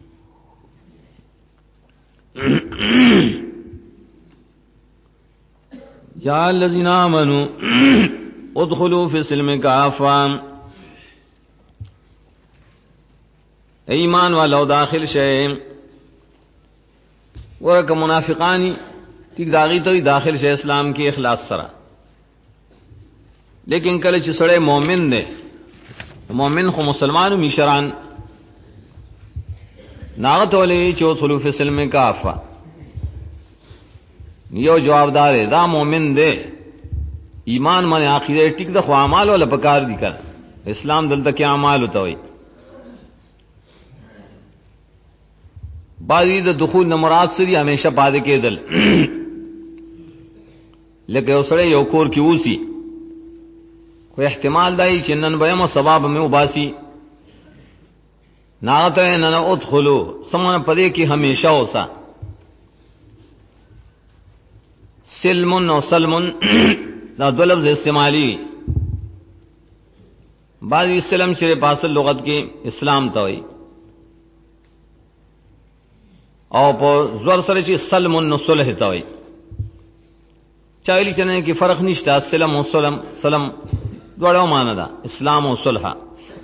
یا الذین آمنوا ادخلوا فی السلم کافة ایمان والو داخل شئ ورکه منافقانی ټیک داغي ته داخل شئ اسلام کې اخلاص سره لیکن کله چې سړی مؤمن دی مؤمن خو مسلمانو میشران ناغت ولې چې ادخلوا فی السلم کافة یو جوابدار دا مؤمن دی ایمان باندې عقیده ټیک د خو اعمال ولا پکار دي کړه اسلام دلته کې اعمال وته وي بعضی د دخول نه مراد سری همیشه پاده کېدل لکه اوسره یو کور کې اوسی خو احتمال دی چې نن به مو ثواب مې وباسي ناته نن ادخلوا سمونه پدې کې همیشه اوسا سلم او سلم دا دو لفظ استعمالی بعضی سلم چې په اصل لغت کې اسلام ته وایي او په زور سره چې سلم نو صلح ته وایي چایلی چنه کې فرق نشته سلم او سلم دواړو معنی ده اسلام او صلح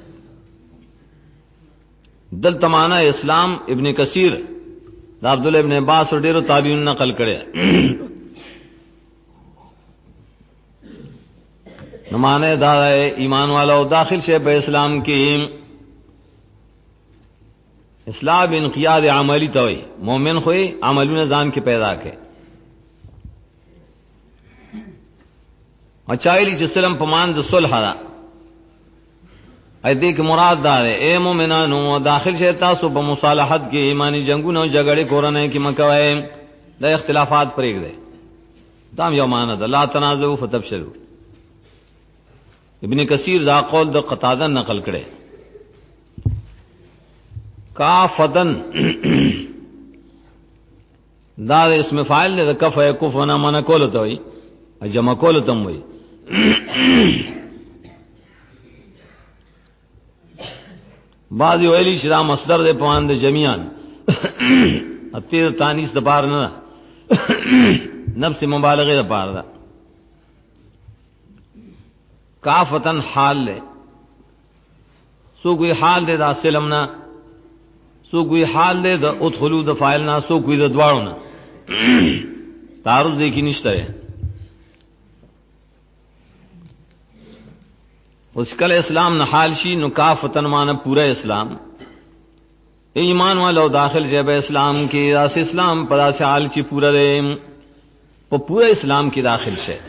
دل تمانه اسلام ابن کثیر دا عبد الله ابن عباس اور ډیرو تابعین نقل کړي نو معنی دا ایمان والو داخل شي په اسلام کې اسلام انقیاد عملی ته وي مومن خو عملونه ځان کې پیدا کړي اچایلی چې سلام پمان د صلح دا اې دې کې مراد دا ده اے مومنانو داخل شي تاسو په مصالحت کې ایمانی جنگونو جګړې کورنۍ کې مکوئ د اختلافات پرېږدئ دا یو معنی ده لا تنازعوا فتفشلوا ابن کثیر دا قول د قتاده نقل کړي کافتن دا اسم فاعل دے کف یکفنا من کول ته وی جمع کول ته وی بعض ویلی شدا مصدر دے پوان دے جميعا اتیر تانیس د پار نه نفس مبالغه د پار دا کافتن حال لے سو کوئی حال دے دا سلمنا سو کوئی حال دے دا ادخلو دا فائلنا سو کوئی دا دوارنا تعرض دیکھی نشتا ہے اس کل اسلام نہ حال شی نو کافتن مانا پورا اسلام ایمان والا داخل جب اسلام کی راس اسلام پدا سے حال چی پورا دے پورا اسلام کی داخل سے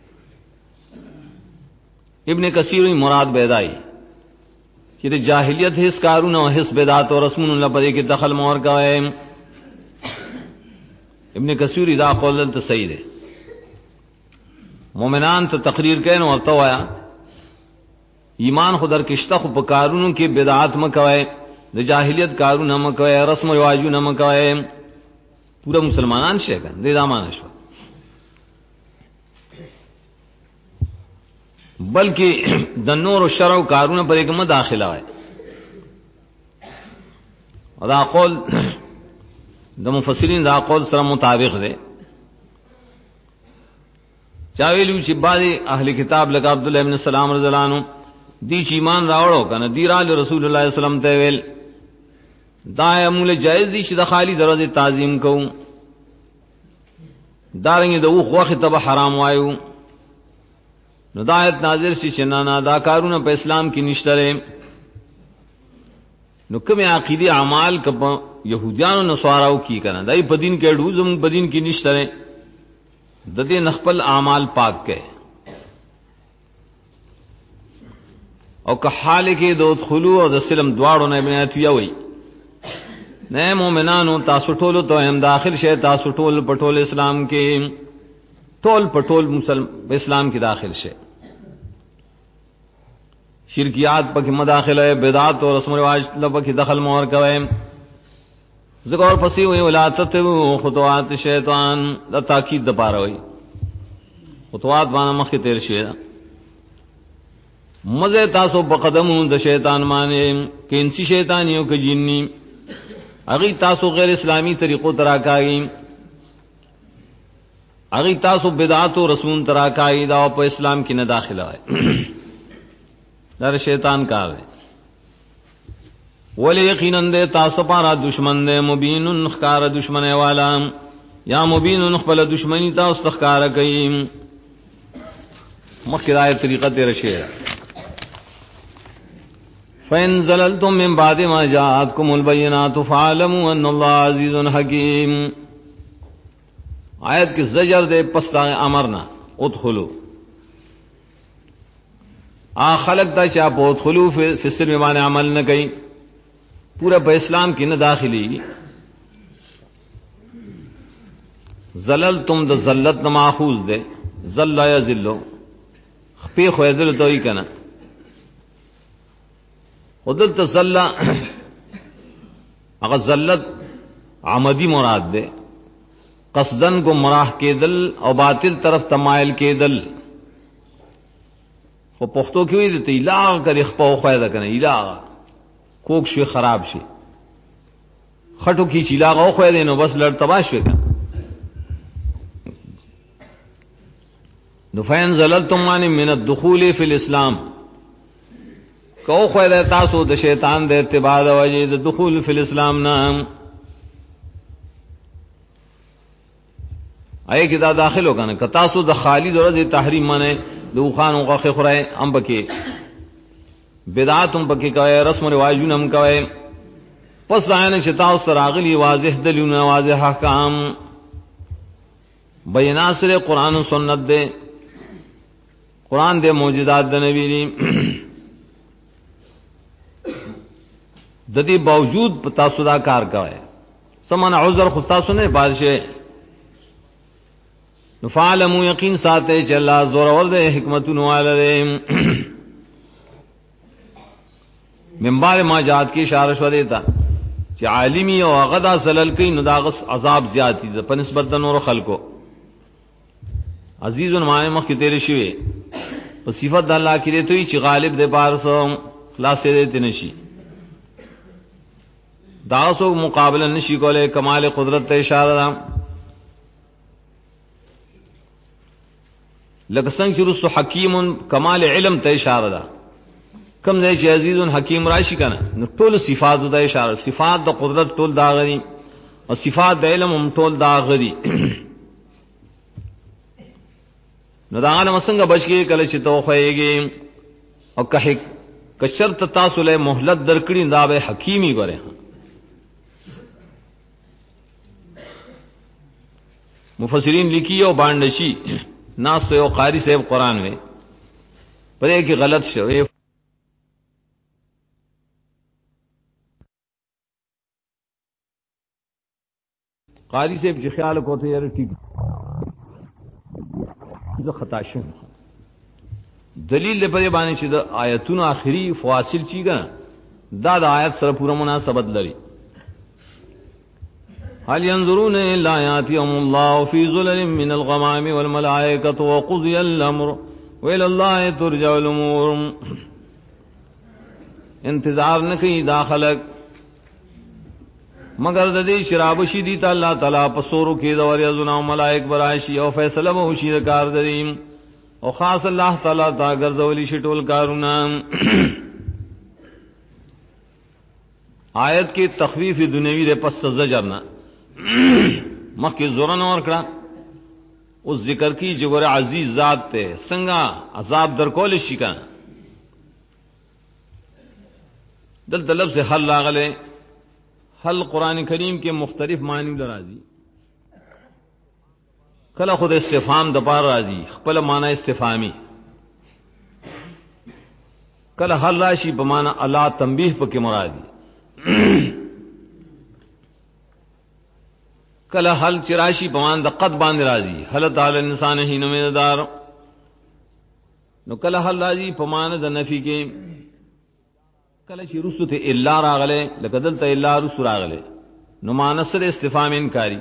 ابن کثیر مراد بیدائی کہ جاہلیت حس کارون و حس بدعت و رسمون اللہ پدے کے دخل مور کا ہے ابن کثیر ادا قول تو صحیح ہے مومنان تو تقریر کہن اور تو آیا ایمان خودر کشتہ خو پکارون کی بدعات مکوئے د جاہلیت کارون مکوئے رسم و رواجون مکوئے پورا مسلمانان شیکا دے دامان شو بلکہ د نور و شرع و کارون پر ایک مداخلہ ہے اور دا قول د مفسرین دا قول سره مطابق دے چاویلو چې بعض اهل کتاب لکه عبداللہ ابن سلام رضی اللہ عنہ دی چې ایمان راوړو کنه دی را رسول الله صلی الله علیه وسلم ته ویل دا امول جائز دي چې د خالی دروازه تعظیم کوو دارنګ د اوخ وخت ته حرام وایو نو دا آیت نازل شي چې نه دا کارونه په اسلام کې نشته لري نو کوم عقیدی اعمال کپ يهوديانو نصاراو کی کنه دای په دین کې ډو زم په دین کې نشته لري د دې نخپل اعمال پاک کړي او که حال کې د دخلوا او د سلم دواړو نه بنات وي نه مؤمنانو تاسو ټول ته هم داخل شه تاسو ټول پټول اسلام کې ټول پټول مسلمان اسلام کې داخل شه شرکیات پکې مداخله ہے بدعات اور رسم و رواج پکې دخل مور کوي ذکر پسې وي ولاتت خطوات شیطان د تاکید د پاره وي خطوات باندې مخکې تیر شي مزه تاسو په قدمو د شیطان باندې کې انسی شیطانیو کې جننی اغي تاسو غیر اسلامی طریقو تراکای اغي تاسو بدعات او رسول تراکای دا په اسلام کې نه داخله ہے در شیطان کار ہے ولی یقیناً دے تاسو پارا دشمن دے مبین خکار دشمن والا یا مبین خپل دشمنی تاسو خکار کئ مخکرای طریقہ تیر شی فَإِن زَلَلْتُم مِّن بَعْدِ مَا جَاءَتْكُمُ الْبَيِّنَاتُ فَاعْلَمُوا أَنَّ اللَّهَ عَزِيزٌ حَكِيمٌ آیت کی زجر دے پس امرنا ادخلوا خلق دا چا په ادخلوا فی السلم باندې عمل نہ کئ پورا په اسلام کې نه داخلي زللتم د ذلت نه ماخوذ دے ذل یذلوا خپې خو یذل توي کنه خودت ذل اگر ذلت عمدی مراد دے قصدن کو مراح کے دل او باطل طرف تمائل کے دل خو پختو کې وی دي لا کر خپو خایدا کنه اله کوک شي خراب شي خټو کی چیلا غو خو دې نو بس لړ تباش وکړه نو فین زللتم من الدخول فی الاسلام کو خو دې تاسو د شیطان د اتباع د وجه د دخول فی الاسلام نام آئے کی دا داخل ہوگا نا کہ تاسو د خالد اور تحریم مانے دو خانوں کا خورائے ام بکے بدعات ام بکے کوئے رسم و رواجون ام کوئے پس آئین چتا اس تراغلی واضح دلیون واضح احکام بیناصر قرآن و سنت دے قرآن دے موجودات دے نبی دی ددی باوجود تاسو دا کار کوئے سمن عذر خود تاسو نے بادشاہ نفعلمو یقین ساتے چھ اللہ زور ورد حکمتن والدے من بعد ما جات کی اشارہ شو دیتا چې عالمي او غدا زلل کوي نو داغس عذاب زیاتی ده په نسبت د نور خلکو. عزیز معنی مخ کې تیرې شوی په صفات د الله کې دی چې غالب دی بارسو خلاصې دې نشي دا سو مقابله نشي کولای کمال قدرت ته اشاره ده. لکه څنګه چې رسو حکیم کمال علم ته اشاره ده. کم ځای چې عزیز حکیم راشي کنه نو ټول صفات ته اشاره صفات د قدرت ټول دا غري او صفات د علم هم ټول دا غري. نو دا غنه څنګه بچی کله چې توخیږي او که شرط تاسو له مهلت درکړي دا به حکیمی غره. مفسرین لیکي او باندې ناس ته یو قاری صاحب قران وې پرې کې غلط شوی قاری صاحب چې خیال کوته یاره ټیک زه خطا شوم. دلیل لپاره باندې چې د آیتونو آخري فواصل چیګا دا د آیت سره پوره مناسبت لري. هل ينظرون الا ياتيهم الله في ظلل من الغمام والملائكه وقضي الامر والى الله ترجع الامور. انتظار نکي داخلك مگر د دې شراب شدید الله تعالی په سورو کې د وريزنا ملائک براشي او فیصله به وشي کار دریم او خاص الله تعالی تا ګرځولي شټول کارونه. آیت کې تخفیف دنیوی د پس زجر نه مخکې زورن اور کړه او ذکر کی جو عزیز ذات ته څنګه عذاب در کول شي کنه. دل طلب سے حل راغله حل قرآن کریم کے مختلف معنی لراضی کله خود استفهام د پار راضی خپل معنی استفهامی کله حل راشي په معنی الله تنبیه پکې مرادی کله حل چراشی په معنی د قد باندې راضی حل تعالی انسان هی نو دار نو کله حل راضی په معنی د نفی کې کله چې رسو ته الا راغله لکه دلته الا رسو راغله نو مانسر استفهام انکاری.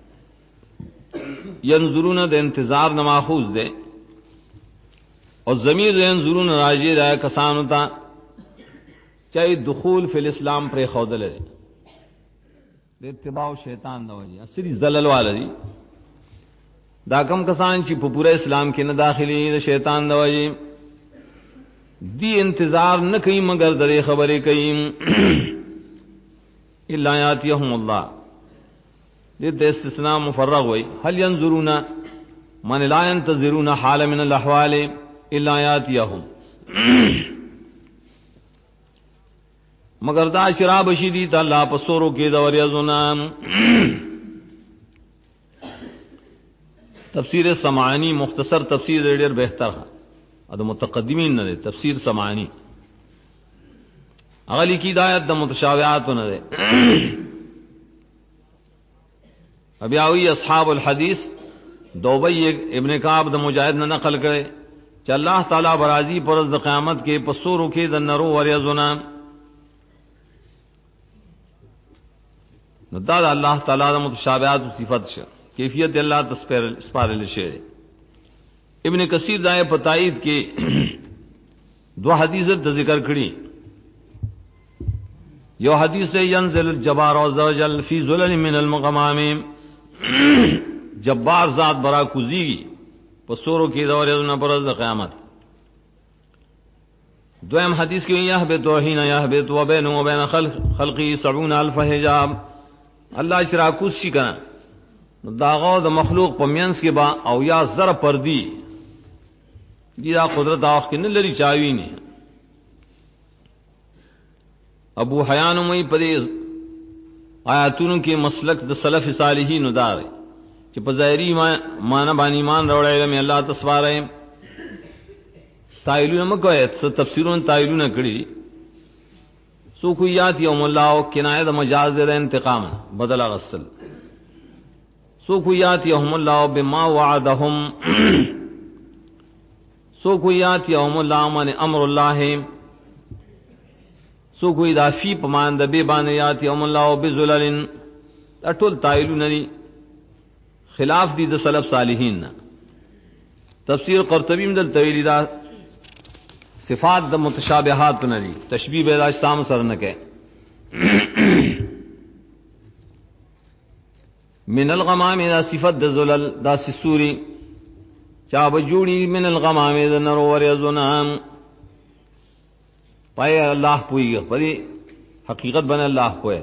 ينظرون د انتظار نه ماخوذ ده او ضمیر ينظرون راجی را کسانو ته چای دخول فی الاسلام پر خودل ده د اتباع شیطان د وجه اصلي زلل والدی دا کم کسان چې په پورا اسلام کې نه داخلي د شیطان د وجه دی انتظار نہ کئی مگر درے خبریں کئی الا یاتیہم اللہ یہ استثناء مفرغ ہوئی. هل ينظرون من لا ينتظرون حال من الاحوال الا یاتیہم مگر دا شراب شدید اللہ پسورو کے دور یزنا. تفسیر سمعانی مختصر تفسیر ډیر بهتر ہے د متقدمین نه تفسیر سمعانی اغلی کی ہدایت د متشابہات نه ده. ابیاوی اصحاب الحدیث دوبی ابن کعب د مجاہد نه نقل کړي چې الله تعالی برازي پر د قیامت کې پسورو کې د نرو وريزنا نو دا الله تعالی د متشابہات صفات شه کیفیت الله تسپارل شه. ابن کثیر دائے پتائید کے دو حدیث ذکر کړي. یو حدیث ہے ينزل الجبار عز وجل فی ظلل من المغمام جبار ذات برا کوزیږي په سورو کې دورې پر د قیامت. دویم حدیث کې یهبط وحین یهبط وبین وبین خلقی 70000 حجاب الله اشراکو شي کنه داغو د مخلوق په مینس کې با او یا زر پردی دی دا قدرت آخ کے نلری چاوی نے. ابو حیان مئی پدے آیاتونو کے مسلک د سلف صالحین دار چې په ظاهری معنی باندې ایمان راوړل علم الله تسواره تایلونه مکوې څه تفسیرون تایلونه کړی سو کو یات یوم الله او کنایه د مجاز د انتقام بدل غسل سو کو یات یوم الله بما وعدهم سو کو یات یوم الله من امر الله سو کوئی دا فی پمان د به باندې یات یوم الله بذلل اټول تایلو نری خلاف دي د سلف صالحین نه. تفسیر قرطبی مدل طویل دا صفات د متشابهات نری تشبیه به دا سام سر نه کې من الغمام دا صفت د ذلل دا سوری چا بجوړي من الغمام د نور ورزنام پای الله پوي په حقیقت بن الله پوي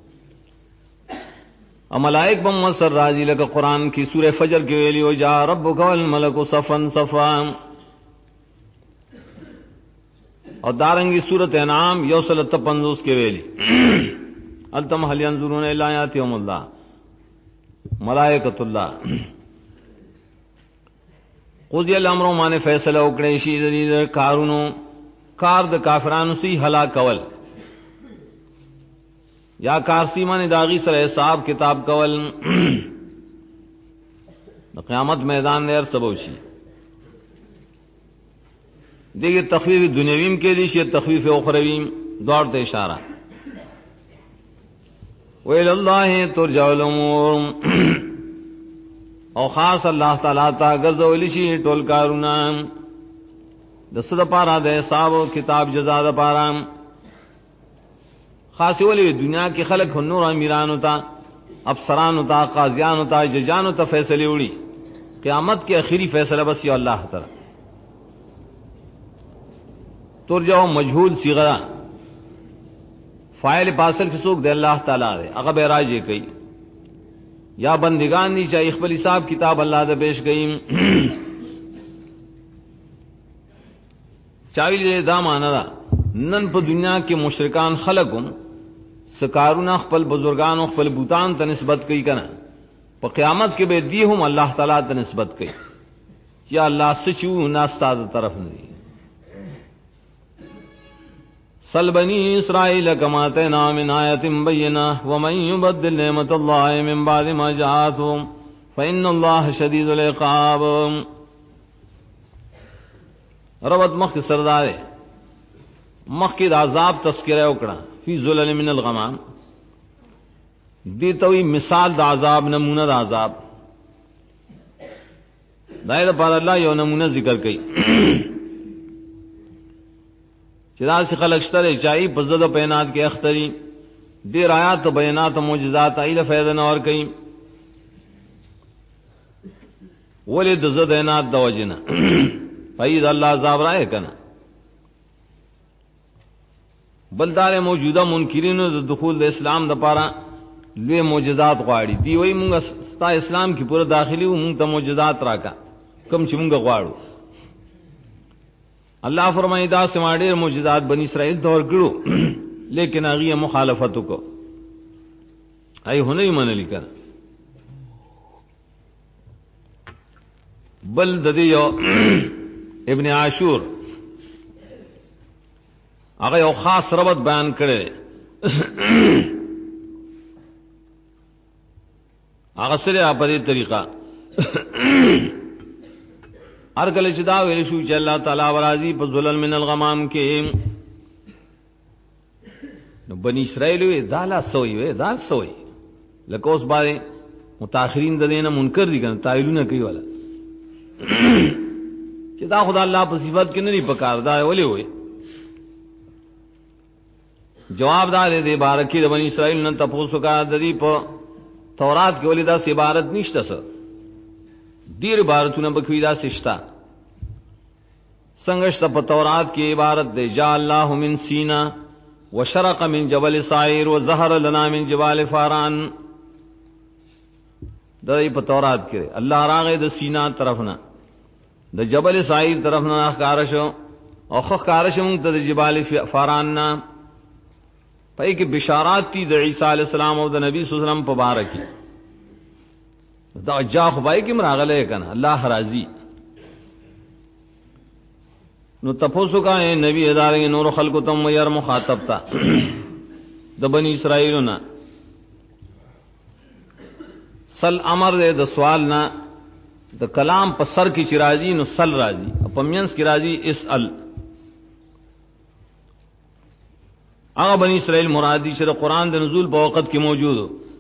او ملائک بم مسر راضی لك قرآن کی سورہ فجر کے ویلی و جا ربک والملک صفا صفا اور دارنگی سورۃ انعام یوصل 53 کے ویلی التم هل ينظرون الا آیات یوم اللہ ملائکۃ اللہ قضی الامر مانے فیصلہ وکړی شي د کارونو کار د کافرانو سی هلاک کول یا کارسی مانے داغی سر حساب کتاب کول قیامت میدان نیر سبوشی دیکھیے تخفیف دنیویم کے لیے تخفیف اخرویم دوڑ تے اشارہ ویل اللہ ترجع الامور او خاص اللہ تعالیٰ تا گرزولی شی ټول کارونه د صد پارا د حساب کتاب جزا د پارا خاص ولی دنیا کی خلق نور امیران ہوتا افسران ہوتا قاضیان ہوتا ججان ہوتا فیصلے اڑی قیامت کے آخری فیصلہ بس یہ اللہ تعالی ترجع مجہول صیغہ فاعل پاسل کی سوک دے اللہ تعالی دے اغب راجے کئی یا بندگان نہیں چاہیے اقبال حساب کتاب اللہ دے پیش گئی چاویل دے دا مانا دا نن په دنیا کې مشرکان خلقم سکارونه خپل بزرگان او خپل بوتان ته نسبت کوي کنه په قیامت کې به دی هم الله تعالی ته نسبت کوي یا الله سچو ناستاد طرف نه سل بنی اسرائیل کما تینا من آیت بینہ ومن یبدل نعمت اللہ من بعد ما جاءتهم فإن اللہ شدید العقاب. ربط مخ سردار مخ کی عذاب تذکرہ وکړه فی ذلل من الغمام دیتوی مثال د عذاب نمونہ د عذاب دایره پر الله یو نمونہ ذکر کړي چې دا څه خلک شته چای په زده پینات کې اختری ډیر آیات بیانات معجزات ایله فیض نور کړي ولید زدینات د وجنه فید الله عذاب راي کنه بلدار موجودہ منکرین د دخول د اسلام د پاره لوی معجزات غواړي دی وای مونږ ستا اسلام کی پوره داخلي و مونږ ته معجزات راکا کم چې مونږ غواړو. اللہ فرمائے دا سماډیر معجزات بنی اسرائیل دور کړو لیکن هغه مخالفت کو ای هونه منلی کړه بل د دې ابن عاشور هغه یو خاص ربط بیان کړي هغه سره په دې طریقہ ہر کله چې دا ویل شو چې الله تعالی ورازي په ذلل من الغمام کې نو بنی اسرائیل وی دالا سوئی وی دال سوئی لکه اوس باندې متأخرین د دینه منکر دي کنه تایلونه کوي والا چې دا خدای الله په صفات کې نه پکار دا ولي وي جواب دار دې بارکی د بنی اسرائیل نن تاسو کا د دې په تورات کې ولې دا سی عبارت نشته سر دیر عبارتونه بکوی دا سشتا سنگشت په تورات کی عبارت دے جا اللہ من سینا وشرق من جبل سائر وظہر لنا من جبال فاران دا په تورات کې الله راغې د سینا طرفنا د جبل سائر طرفنا خارشو او خارشو موږ د جبال فاران نا پای کې بشارات دي د عیسی علی السلام او د نبی صلی الله علیه وسلم په باره کې دا جا خدای کی مراغله کنه الله راضی نو تاسو کا نبی ادارے نور خلق تم یار مخاطب تا د بنی اسرائیلنا سل امر دے د سوال نا د کلام په سر کی چرازی نو سل راضی په مینس کی راضی اسال هغه بنی اسرائیل مرادی چې قرآن د نزول په وخت کې موجود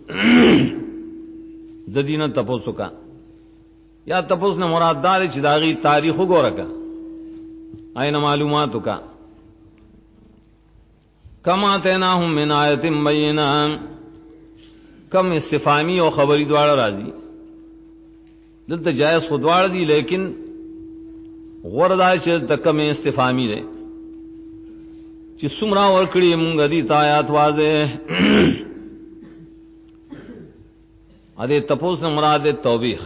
د دینه تپوسو کا یا تپوس نه مراد دار چې داغي تاریخ وګوره کا عین معلوماتو کا کما تناهم من آیت بینہ کم استفامی او خبری دواړه راځي دلته جایز خودواړه دي لیکن غوردا چې د کم استفامی ده چې څومره ورکړي مونږ دي آیات واضح ا دې تپوس نه مراد توبېخ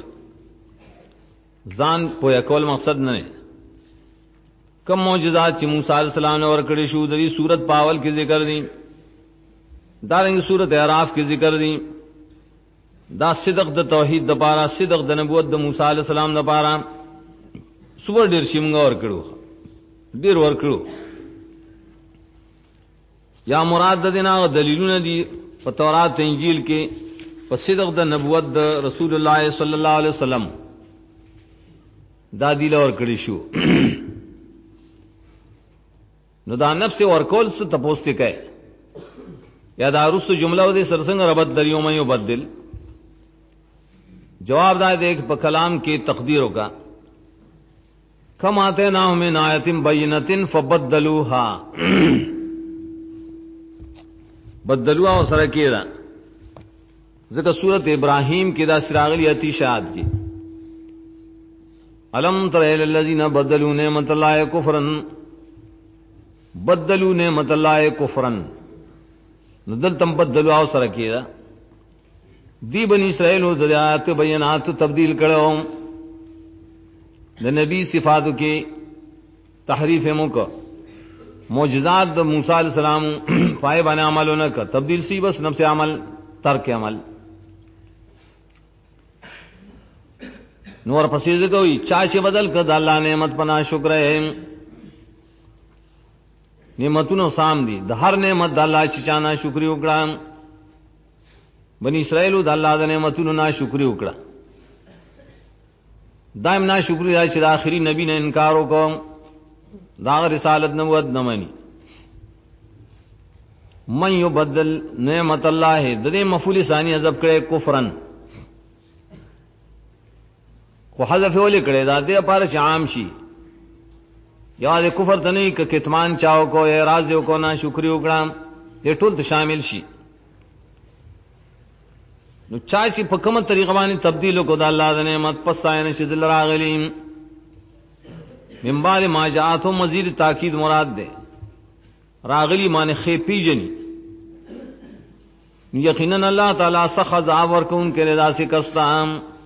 ځان په کول مقصد نه کم معجزات چې موسی علیہ السلام نے ورکړي شو د دې صورت پاول کې ذکر دي دارنګ صورت اعراف کې ذکر دي دا صدق د توحید د پاره صدق د نبوت د موسی علیہ السلام د پاره سور ډیر شیمغه ورکړو ډیر ورکړو یا مراد د دینه دلیلونه دي په تورات انجیل کې په صدق د نبوت د رسول الله صلی الله علیه وسلم دا دی لور کړی شو نو دا نفس ورکول څه تپوسته کوي یا دا رسو جمله و دې سرسنګ ربط دریو مې بدل جواب دا دے کہ کلام کی تقدیر کا کم آتے نا من آیت بینۃ فبدلوها بدلوا اور سره کیدا ذکر سورۃ ابراہیم کی دا سراغلی اتشاد کی الم تر الذین بدلوا نعمت اللہ کفرا بدلوا نعمت اللہ کفرا ندل تم بدلوا اور سره کیدا دی بنی اسرائیل او د آیات بیانات تبدیل کړو د نبی صفاتو کې تحریف موکا معجزات د موسی علیہ السلام پای باندې عملونه کا تبدیل سی بس نفس عمل ترک عمل نور پسیز کوي چا چې بدل کړه د الله نعمت پنا شکر ہے نعمتونو سام دي د هر نعمت د الله چې چانا شکر وکړه بنی اسرائیل د الله د نعمتونو ناشکری وکړه دائم ناشکری راځي چې د آخري نبی نه انکار وکړ دا رسالت نبوت نه مانی من یبدل نعمت الله د دې مفعول ثانی حذف کړي کفرن خو حذف ولې کړي دا دې لپاره چې عام شي یا د کفر ته نه ک کتمان چاو کو اعراض کو ناشکری وکړه دې ټول ته شامل شي نو چا چې په کومه طریقه باندې تبدیل کو د الله د نعمت پس آینه چې دل راغلی من بعد ما جاءتهم مزید تاکید مراد ده راغلی معنی خېپی جن یقینا الله تعالی سخ عذاب ورکون کې رضا سے کستام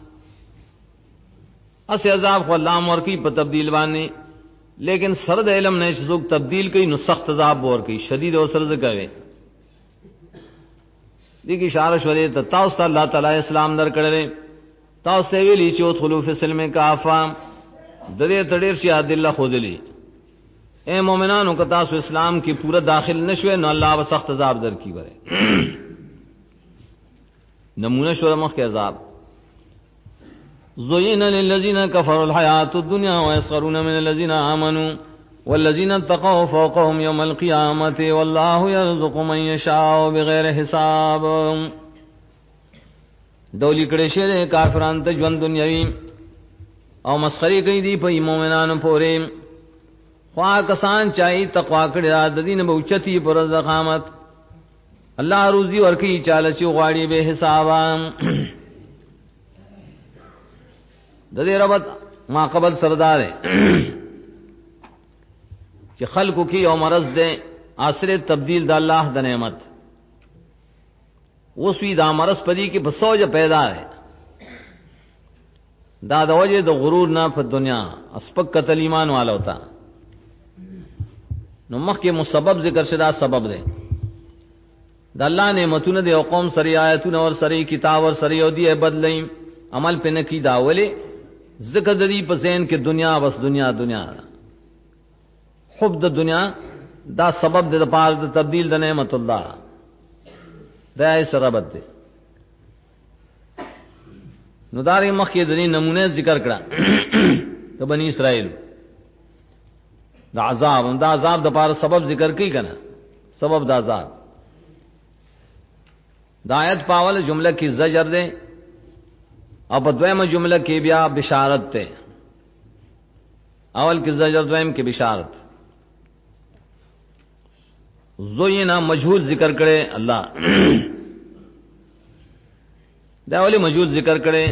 اس عذاب خو الله ورکی په تبدیل باندې لیکن سرد علم نه څوک تبدیل کوي نو سخت عذاب ورکی شدید او سرز کوي دیکھ اشارہ شوی ته تاسو الله تعالی اسلام درکړل تاسو ویلی چې ادخلوا فی السلم کافا د دې تډیر شي ادله خودلی اے مومنانو که تاسو اسلام کې پورا داخل نشوي نو الله به سخت عذاب درکې وره نمونه شو مخ کې عذاب زوین للذین کفروا الحیات الدنیا ويسخرون من الذین آمنوا والذین اتقوا فوقهم یوم القیامت والله یرزق من یشاء بغیر حساب دولی کړي شه کافرانو ته ژوند دنیوي او مسخري کوي دی په مومنانو پورې خوا کسان چای تقوا کړي د دین به اوچتي پر زخامت الله روزي ورکي چاله چې غواړي به حساب د دې ربط ما قبل سردار چې خلقو کې یو مرض ده اثر تبدیل د الله د نعمت وسوی دا مرض پدې کې بسوج پیدا ہے دا د وجه د غرور نه په دنیا اسپک قتل ایمان والا ہوتا نو مخکې مسبب ذکر شدا سبب ده د الله نعمتونه د قوم سری آیتونه اور سری کتاب اور سری او دی بدلې عمل پنه کی داوله ذکر د دې په ذهن کې دنیا بس دنیا دنیا حب د دنیا دا سبب د پاره د تبدیل د نعمت الله دا یې سبب دی نو داري مخکې د دې نمونه ذکر کړه د بنی اسرائیل دا عذاب د پاره سبب ذکر کوي کنه سبب دا عذاب. دا آیت پاول جملہ کی زجر دے اور بدویم جملہ کی بیا بشارت تے. اول کی زجر دویم کی بشارت. زوینا مجهول ذکر کرے اللہ دا اولی مجهول ذکر کرے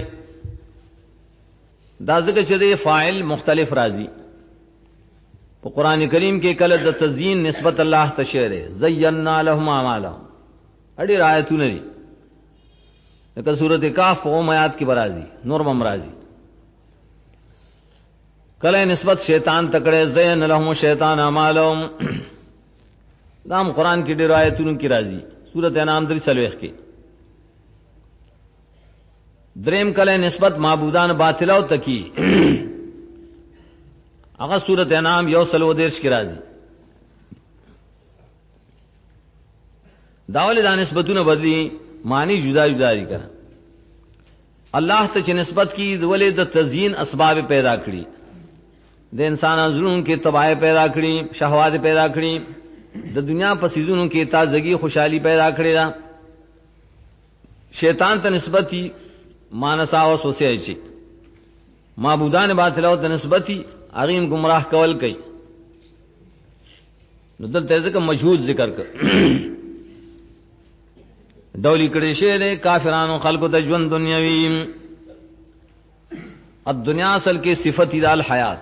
دا ذکر چدے فاعل مختلف راضی. تو قرآن کریم کے کل د تزیین نسبت اللہ تشہر زینا لهم اعمالهم اڑی رایتوں نے لیکن سورۃ کاف قوم آیات کی برازی نور ممرازی کل نسبت شیطان تکڑے زین لهم الشیطان اعمالهم دام قرآن کی رایتوں کی راضی سورۃ انعام 3 کی. دریم کل نسبت معبودان باطلہ تکی اگر سورۃ انعام 1 کی راضی. داول دا نسبتوں بدلی معنی جدا جدا دی کرا. اللہ ته نسبت کی ولې د تزیین اسباب پیدا کړی د انسانانو زړونو کې طبائع پیدا کړی شهوات پیدا کړی د دنیا په سيزونو کې تازگی خوشحالی پیدا کړی دا. شیطان ته نسبت مانسا او سوسه چی معبودان باطلو ته نسبت اغیم گمراہ کول کئی. نو دلته ځکه مجهول ذکر کړ دولی کړي شه له کافرانو خلقو د ژوند دنیوي الدنیا اصل کې صفت د الحیات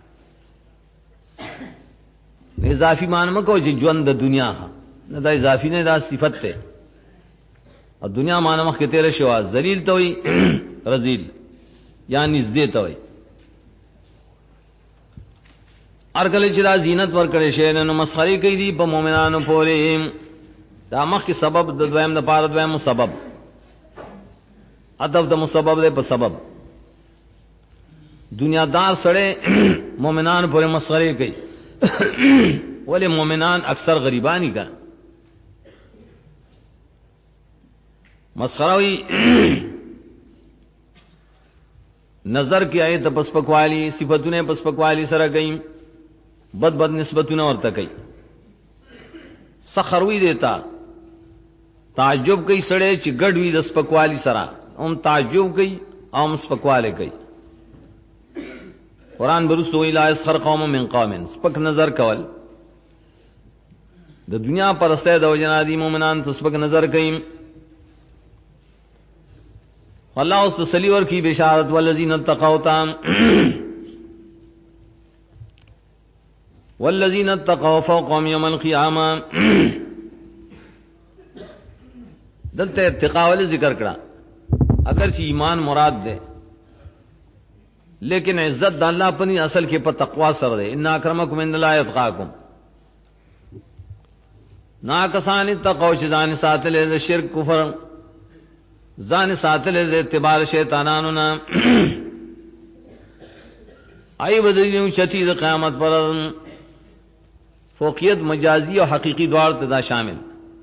اضافی معنی مکو چې ژوند د دنیا نه د اضافی نه دا صفت ته. او دنیا معنی مخ کې تیر شوا ذلیل ته وي رذیل یا نږدې ته وي. ارګل چې دا زینت ور کړي شه نو مسخري کوي دی په مؤمنانو پورې. دا مخ کی سبب د دویم د پاره دویم سبب ادب د مسبب ده په سبب. دنیا دار سره مؤمنان پورې مسخري کوي ولې مؤمنان اکثر غریبانی کا مسخروی نظر کی آیت پسپکوالی صفتونه پسپکوالی سره گئی بد بد نسبتونه ورته کوي. سخروی دیتا تعجب کوي سړی چې ګډوي د سپکوالی سره هم تعجب کوي او هم سپکواله کوي. قرآن برسو الا اسخر قوم من قوم سپک نظر کول د دنیا پر سته د جنادی مومنان سپک نظر کوي. اللہ اس تسلیور کی بشارت والذین اتقوا تام والذین اتقوا فوقهم یوم القیامہ دلته اتقاء ول ذکر کړه اگر چې ایمان مراد ده لیکن عزت د الله پنی اصل کې په تقوا سره ده. ان اکرمکم عند الله اتقاکم نا کسان اتقوا چې ځان ساتل د شرک کفر ځان ساتل د اتباع شیطانانو نه ای بدیو چتی د قیامت پر فوقیت مجازی او حقیقی دوار ته دا شامل.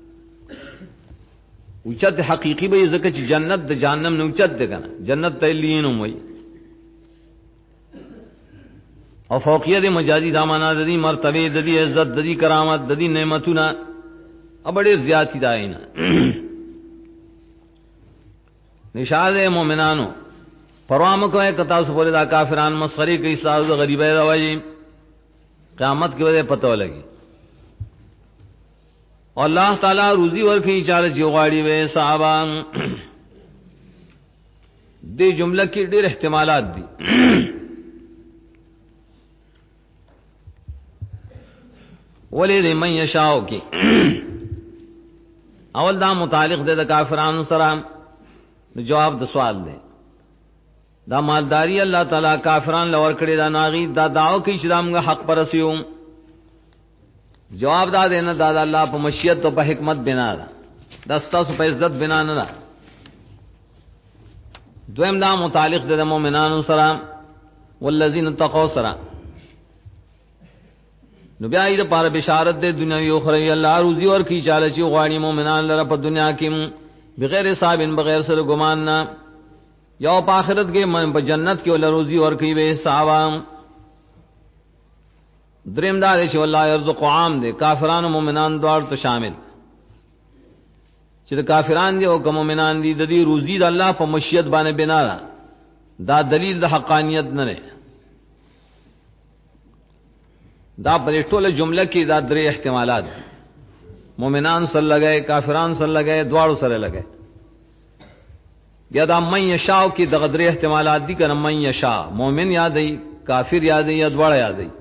اوچت حقیقی به زکه چې جنت د جهنم نه اوچت ده کنه جنت تلینم وای او فوقیت مجازی دا معنا د دې مرتبه د دې عزت د دې کرامت د دې نعمتونه ابډیر زیاتی دا اینا نشاد مومنانو پروام کوه کتا سو بوله دا کافران مسخری کوي ساز غریبه دا وایي قیامت کې وځه پتو لګي. الله تعالی روزي ورکي چاله جوغاړي وې صحابه دې جمله کې ډېر احتمالات دي. ولې دې من یشاو کې اول دا متعلق ده د کافرانو سره جواب د سوال دی. دا مالداری الله تعالی کافران لور کړی دا ناغي دا داو کې چې دامغه حق پرسیو جواب دا دینا دا الله په مشیت او په حکمت بنا دا ستاسو په عزت بنا نه ده. دویم دا متعلق د مؤمنانو سره والذین اتقوا سره نو بیا ایده پر بشارت د دنیوي او اخروی الله روزي ور کی چاله چې غواړي مؤمنان لره په دنیا کې بغیر حساب بغیر سره ګمان نه یو په آخرت کې من په جنت کې ول روزي ور کوي به حساب. دریم دار چې والله يرزق عام دے کافرانو مومنان دوار ته شامل چې کافران دي او کوم مومنان دي د دې روزي د الله په مشیت باندې بنا ده دا دلیل د حقانیت نه نه دا په ټوله جمله کې دا درې احتمالات دي مومنان سره لګای کافران سره لګای دواړو سره لګای یا دا من یشاء کې د غدرې احتمالات دي کنه من یشاء مومن یادای کافر یادای یا دواړه یادای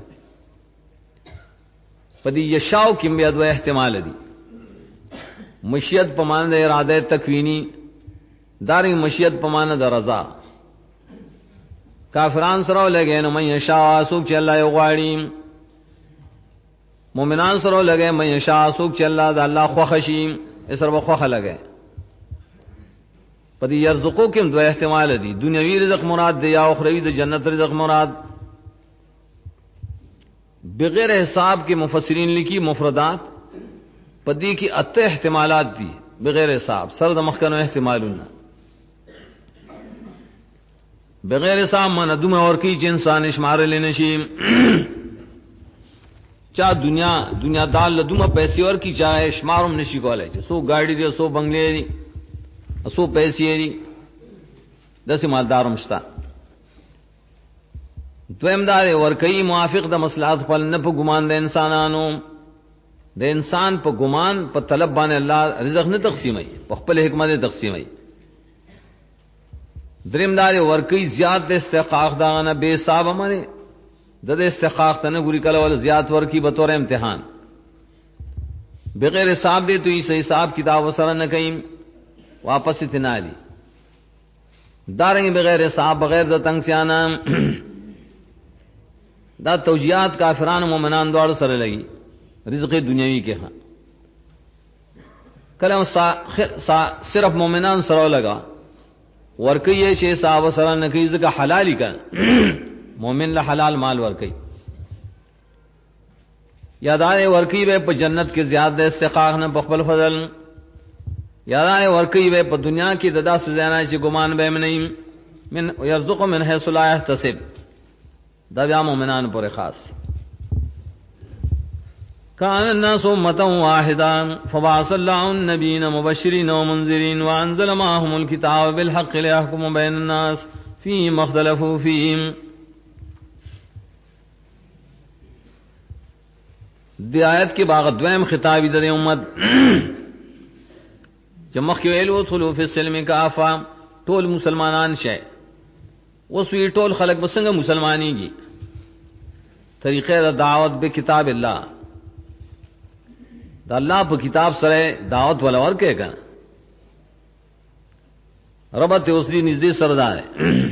په دې یشاء کې بیا دوه احتمال دي مشیت په معنی د اراده تکوینی داري مشیت په معنی د رضا کافران سره لګای نو من یشاء سوک چې الله یو غواړي مومنان سره لګای من یشاء سوک چې الله د الله خوښ شي سره به خوښ لګای په دې يرزقو کې دوه احتمال دي دنیوي رزق مراد دی یا اخروی د جنت رزق مراد بغیر حساب کے مفسرین لکھی مفردات پدی کی اتے احتمالات دی بغیر حساب سر د مخکنو احتمالونه بغیر حساب من ادم اور کی چې انسان شمار لینے شي چا دنیا دال لدومه پیسې اور کی چا شمارم نشي کولای چې سو گاڑی دی سو بنگلې دی سو پیسې دی داسې مالدارم شتا دویم دا ورکی موافق د مصلحت خپل نه په ګمان د انسانانو د انسان په ګمان په طلب باندې الله رزق نه تقسیمای په خپل حکمت تقسیمای دریم دا ورکی زیات د استحقاق دا نه بے حساب باندې د استحقاق ته نه ګوري کله ول زیات ورکی به تور امتحان بغیر حساب دې تو یې حساب کتاب وسره نه کین واپس تنالی دارنګ بغیر حساب بغیر د تنگ سیانا دا توجیہات کافران و مومنان دوار سره لگی رزق دنیاوی کے ہاں کلم صرف مومنان سره لگا ورکی چه صحابه سره نکی ځکه حلالی کن مومن له حلال مال ورکی یادای ورکی به په جنت کې زیات استحقاق نه په خپل فضل یادای ورکی به په دنیا کې ددا سزا چې ګمان به نه من يرزق من حيث لا يحتسب دا بیا مومنان پر خاص کان الناس امه واحده فبعث الله النبيين مبشرين ومنذرين وانزل معهم الكتاب بالحق ليحكم بين الناس فيما اختلفوا فيه دی آیت کی باغ دویم خطابی در امت جمخ کی ویلو ادخلوا فی السلم کافا ټول مسلمانان شه اوس وی ټول خلق بسنګ مسلمانیږي طریقې د دعوت به کتاب الله د الله په کتاب سره دعوت ولا ورکه کنه ربط اوسری نږدې سردار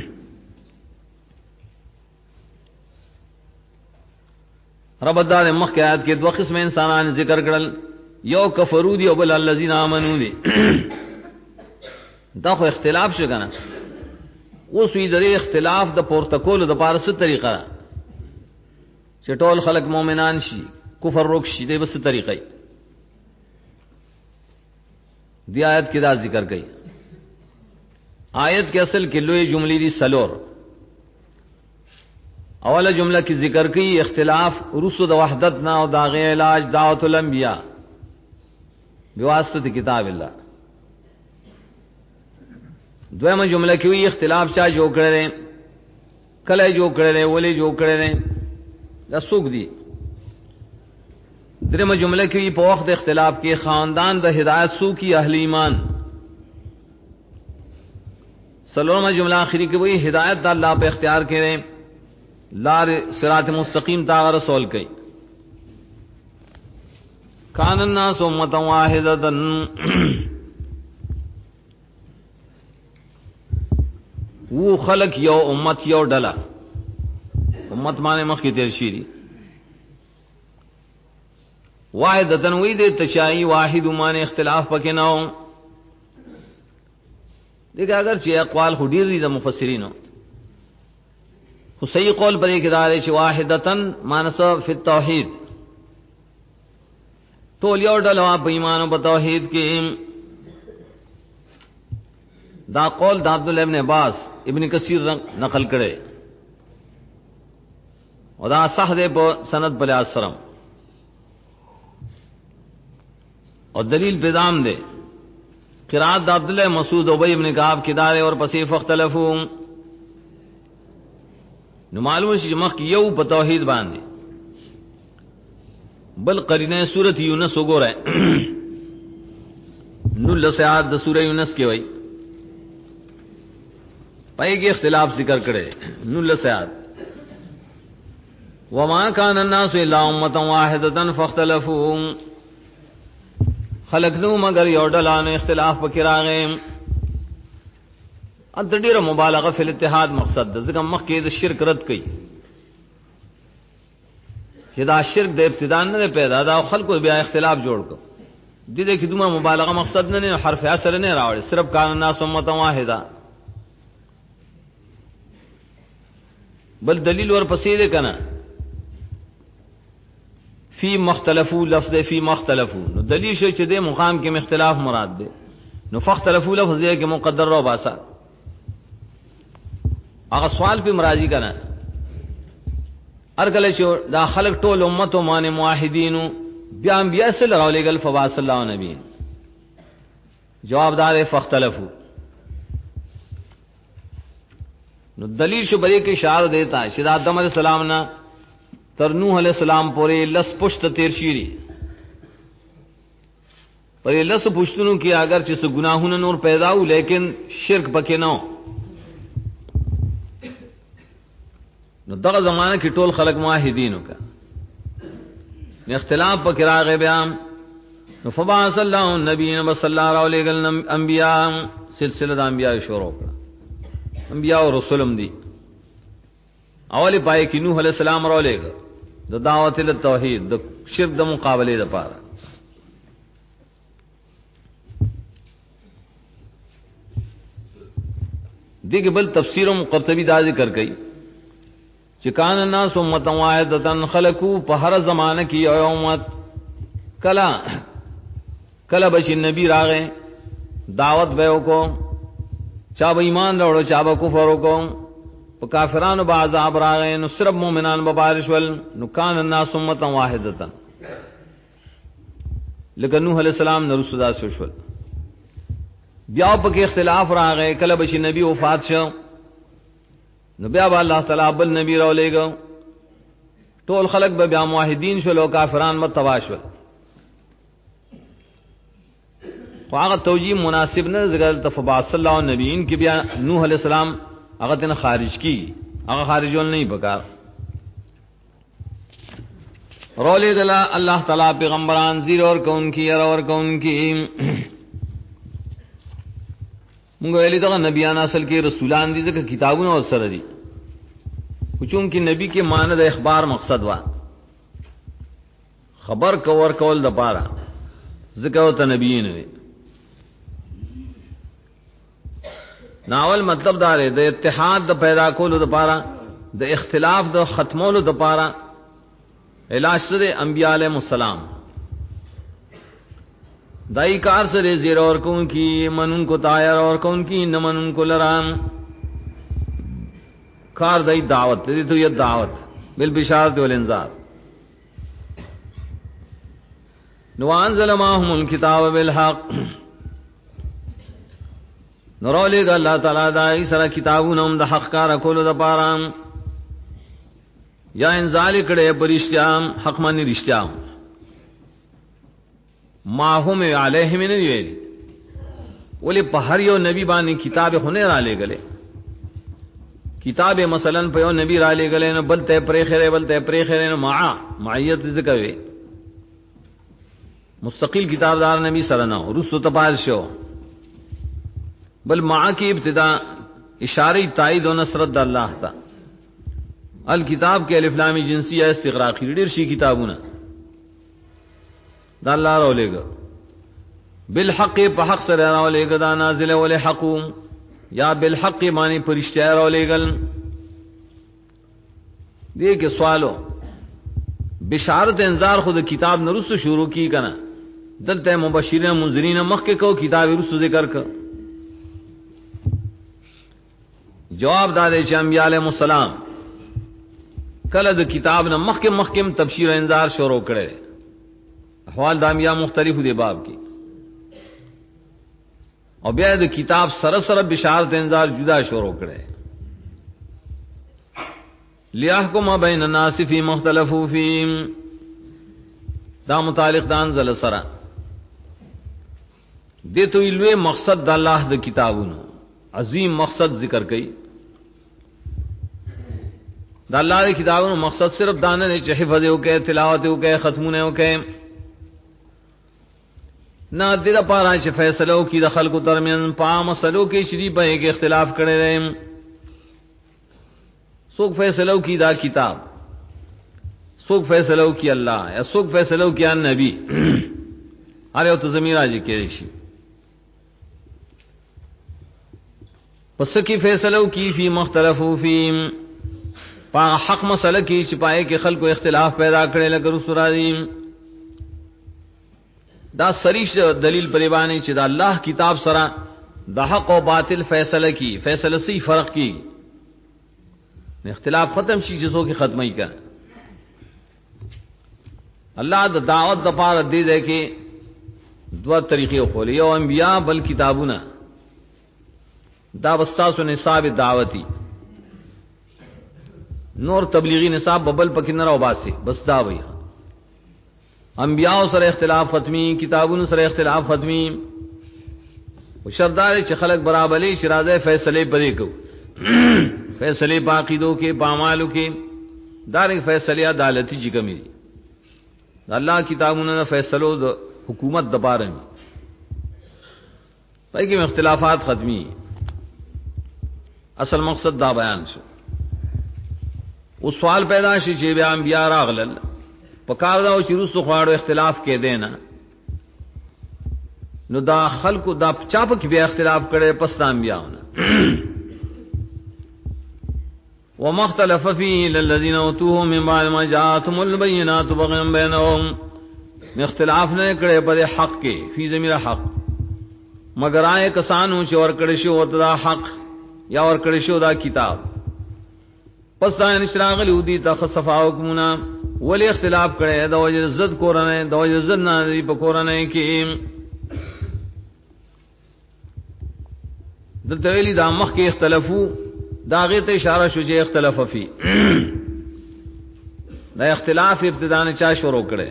ربط دار مخ کې آیات کې دوه قسم انسانان ذکر کړل یو کفرو دی او بل الذین آمنو دی دا خو اختلاف شو کنه اوس وی درې اختلاف د پروتوکول د پارسه طریقه چې ټول خلق مؤمنان شي کفر روک شي د بس طریقې دی آیت کې دا ذکر کړي آیت کې اصل کې لوی جملې دي سلور اوله جمله کې ذکر کړي اختلاف رسو د وحدت نه او دا غي علاج دعوت الانبیاء بواسطه کتاب الله دویمه جمله کې وی اختلاف چا جو کړل کله جو کړل ولې جو کړل دا سوق دي دریمه جمله کې په وخت اختلاف کې خاندان د هدایت سو کی اهل ایمان سلورمه جمله اخیری کې وی هدایت د الله په اختیار کړي لار صراط مستقیم تا رسول کوي کان الناس امه واحده وہ خلق یو امت یو ڈلا امت مانے مخ کی تیر شیری واحد تنوی دے تشائی واحد مانے اختلاف پکے نہ ہو دیکھا اگر چی اقوال خودیر دی دا مفسرینو خو صحیح قول پر ایک ادارے چی واحدتن مانسا فی التوحید تول یو ڈلا پا ایمانو پا توحید کی دا قول دا عبداللہ ابن عباس ابن کثیر نقل کرے او دا صح دے په سند بل اسرم اور دلیل پیدام دے قرات عبداللہ مسعود ابی ابن کعب کدارے اور پسی فختلفوا نو معلوم شي مخ یو په توحید باندې بل قرینه سورۃ یونس وګورئ نو لسیات د سورۃ یونس کې وای پای کې اختلاف ذکر کړي نو لسیات وما كان الناس الا امه واحده فاختلفوا خلق نو مگر یو ډلانو اختلاف پکې راغې ان ډیره مبالغه فی الاتحاد مقصد د ځکه مخ کې د شرک رد کړي چې دا شرک د ابتدا نه پیدا دا خلکو بیا اختلاف جوړ کړ دې دې کې دومره مبالغه مقصد نه حرف اثر نه راوړي صرف کان الناس امه واحده بل دلیل ورپسې ده کنه فی مختلفو لفظ فی مختلفو نو دلیل شو چې د مقام کې اختلاف مراد ده نو فختلفو لفظ دې کې مقدر رو باسا هغه سوال په مرাজি کنه ارګل شو دا خلق ټول امت او مان موحدین بیا انبیاء صلی الله علیه و فواصل الله نبی جواب دار فختلفو نو دلیل شو بری کې اشاره دیتا ہے شد آدم علیہ السلام نا تر نوح علیہ السلام پورے لس پشت تیر شیری پر یہ لس پشتنوں کی اگر چس گناہوں نور پیدا ہو لیکن شرک پکے نہ نو دغه زمانہ کی ټول خلق موحدینو کا اختلاف پکې راغی بیا نو فبعث الله النبیین صلی الله علیه وسلم انبیاء سلسله د انبیاء شروع کړه انبیاء او رسولم دي اولی پای کې نوح علیہ السلام را لېګ د دعوت ال توحید د شرک د مقابله لپاره دغه بل تفسیر قرطبی دا ذکر کړي چې کان الناس امه واحده خلقوا په هر زمانه کې یو امت کلا بش نبی راغې دعوت به وکړو چا به ایمان راوړو چا به کفر وکړو په کافرانو به عذاب راغې نو صرف مؤمنان به بارش ول نو کان الناس امه واحده لکه نوح علیہ السلام نو رسول شول بیا په کې اختلاف راغې کله بش نبی وفات شو نو بیا الله تعالی بل نبی را لېګو ټول خلق به بیا موحدین شول او کافران به تباشول خو هغه توجیه مناسب نه زګل تفبعث الله نبیین کې بیا نوح علیہ السلام هغه تن خارج کی هغه خارجول نه پکار رولې دلا الله تعالی پیغمبران زیر اور کون کی اور کون کی مونږ ویلي دا نبیان اصل کې رسولان دي ځکه کتابونه او سره دي چون کې نبی کې معنی د اخبار مقصد وا خبر کور کول د پاره ځکه او ته نبیین وي ناول مطلب دا دی د اتحاد د پیدا کولو د پاره د اختلاف د ختمولو د پاره علاج سره انبیاء علیهم السلام دائی کار سرے زیر اور کون کی من کو تائر اور کون کی نہ من کو لرام کار دائی دعوت دی تو یہ دعوت بالبشارت والانذار نو انزل معهم الكتاب بالحق نورولے گا اللہ تعالی دائی سرا کتابونم د حق کار کولو د پارام یا انزال کڑے پرشتیام حق مانی رشتیام ما هم علیہ من ویل ولی په هر یو نبی باندې کتاب خونه را لګلې کتاب مثلا په یو نبی را لګلې نو بل ته پرې خره بل ته پرې خره نو معیت ذکر وی مستقل کتابدار نبی سره نو رسو تپال شو بل مع کی ابتدا اشاری تایید و نصرت د الله تا الکتاب کې الف لام جنسیه استغراقی ډیر شي کتابونه دا الله را لېګ بالحق په حق سره را لېګ دا نازل ول حقوم یا بالحق معنی پرشتیا را لېګل دې کې سوالو بشارت انذار خود کتاب نرسو شروع کی کنا دلته مبشرین منذرین مخ کې کو کتاب رسو ذکر ک جواب دار چې انبیاء علیهم السلام کله د کتاب نه مخکم تبشیر انذار شروع کړي احوال دامیا مختلف دی باب کې او بیا د کتاب سره بشارت انذار جدا شروع کړي لیحکم بین الناس فی مختلفوا فیه دا متعلق دان زل سره دیتو الوی مقصد د الله د کتابونو عظیم مقصد ذکر کړي دا اللہ کی کتابوں مقصد صرف دانے نے حفظ ہو کے تلاوت ہو کے ختمون ہو کے نہ دل پارا چ فیصلوں کی دخل کو درمیان پا مسلوں کے شری بے کے اختلاف کرے رہے سوک فیصلوں کی دا کتاب سوک فیصلوں کی اللہ یا سوک فیصلوں کی نبی ارے تو زمین آج کے ریشی پس کی فیصلوں کی فی مختلف فی پا حق مسئلہ کی چپائے کے خلق کو اختلاف پیدا کرے لگر رسولادیم دا سریش دلیل پریبانی چی دا اللہ کتاب سرا دا حق و باطل فیصلہ کی فیصلہ سی فرق کی اختلاف ختم شی جسوں کی ختمی کر اللہ دا دعوت دا پار دے دے کے دو طریقے کھولے یو انبیاء بل کتابنا دا بستاس و نصاب دعوتی نور تبلیغی نصاب ببل پکنر و باسی بس دا وی انبیاء سر اختلاف ختمی کتابوں سر اختلاف ختمی شردار چ خلق برابلی شرازے فیصلے پدے کو فیصلے باقیدوں کے باعمالوں کے دار فیصلے عدالتی جی کمی اللہ کتابوں نے فیصلوں حکومت دبارن بھائی کہ اختلافات ختمی اصل مقصد دا بیان شو وہ سوال پیدا شي چې بیا انبیاء راغلل پکار دا چې رسو خواړو اختلاف کې دینا نو دا خلکو دا چاپ کې بیا اختلاف کړي پس انبیاءونه ومختلف فيه الذين اوتوه من بعد ما جاءتهم البينات بغيا بينهم اختلاف نه کړي په حق کې فی ضمیر حق مگر آئے کسانو چې ور کړي شو دا حق یا ور کړي شو دا کتاب پس دا نشراغل ودی تا خصفا حکمنا ولی اختلاف کرے دا وجہ زد قرآن دا وجہ زد نازی پا قرآن کی دلتا ویلی دا مخ کے اختلافو دا غیت اشارہ شو جے اختلاف فی دا اختلاف ابتدان چا شروع کرے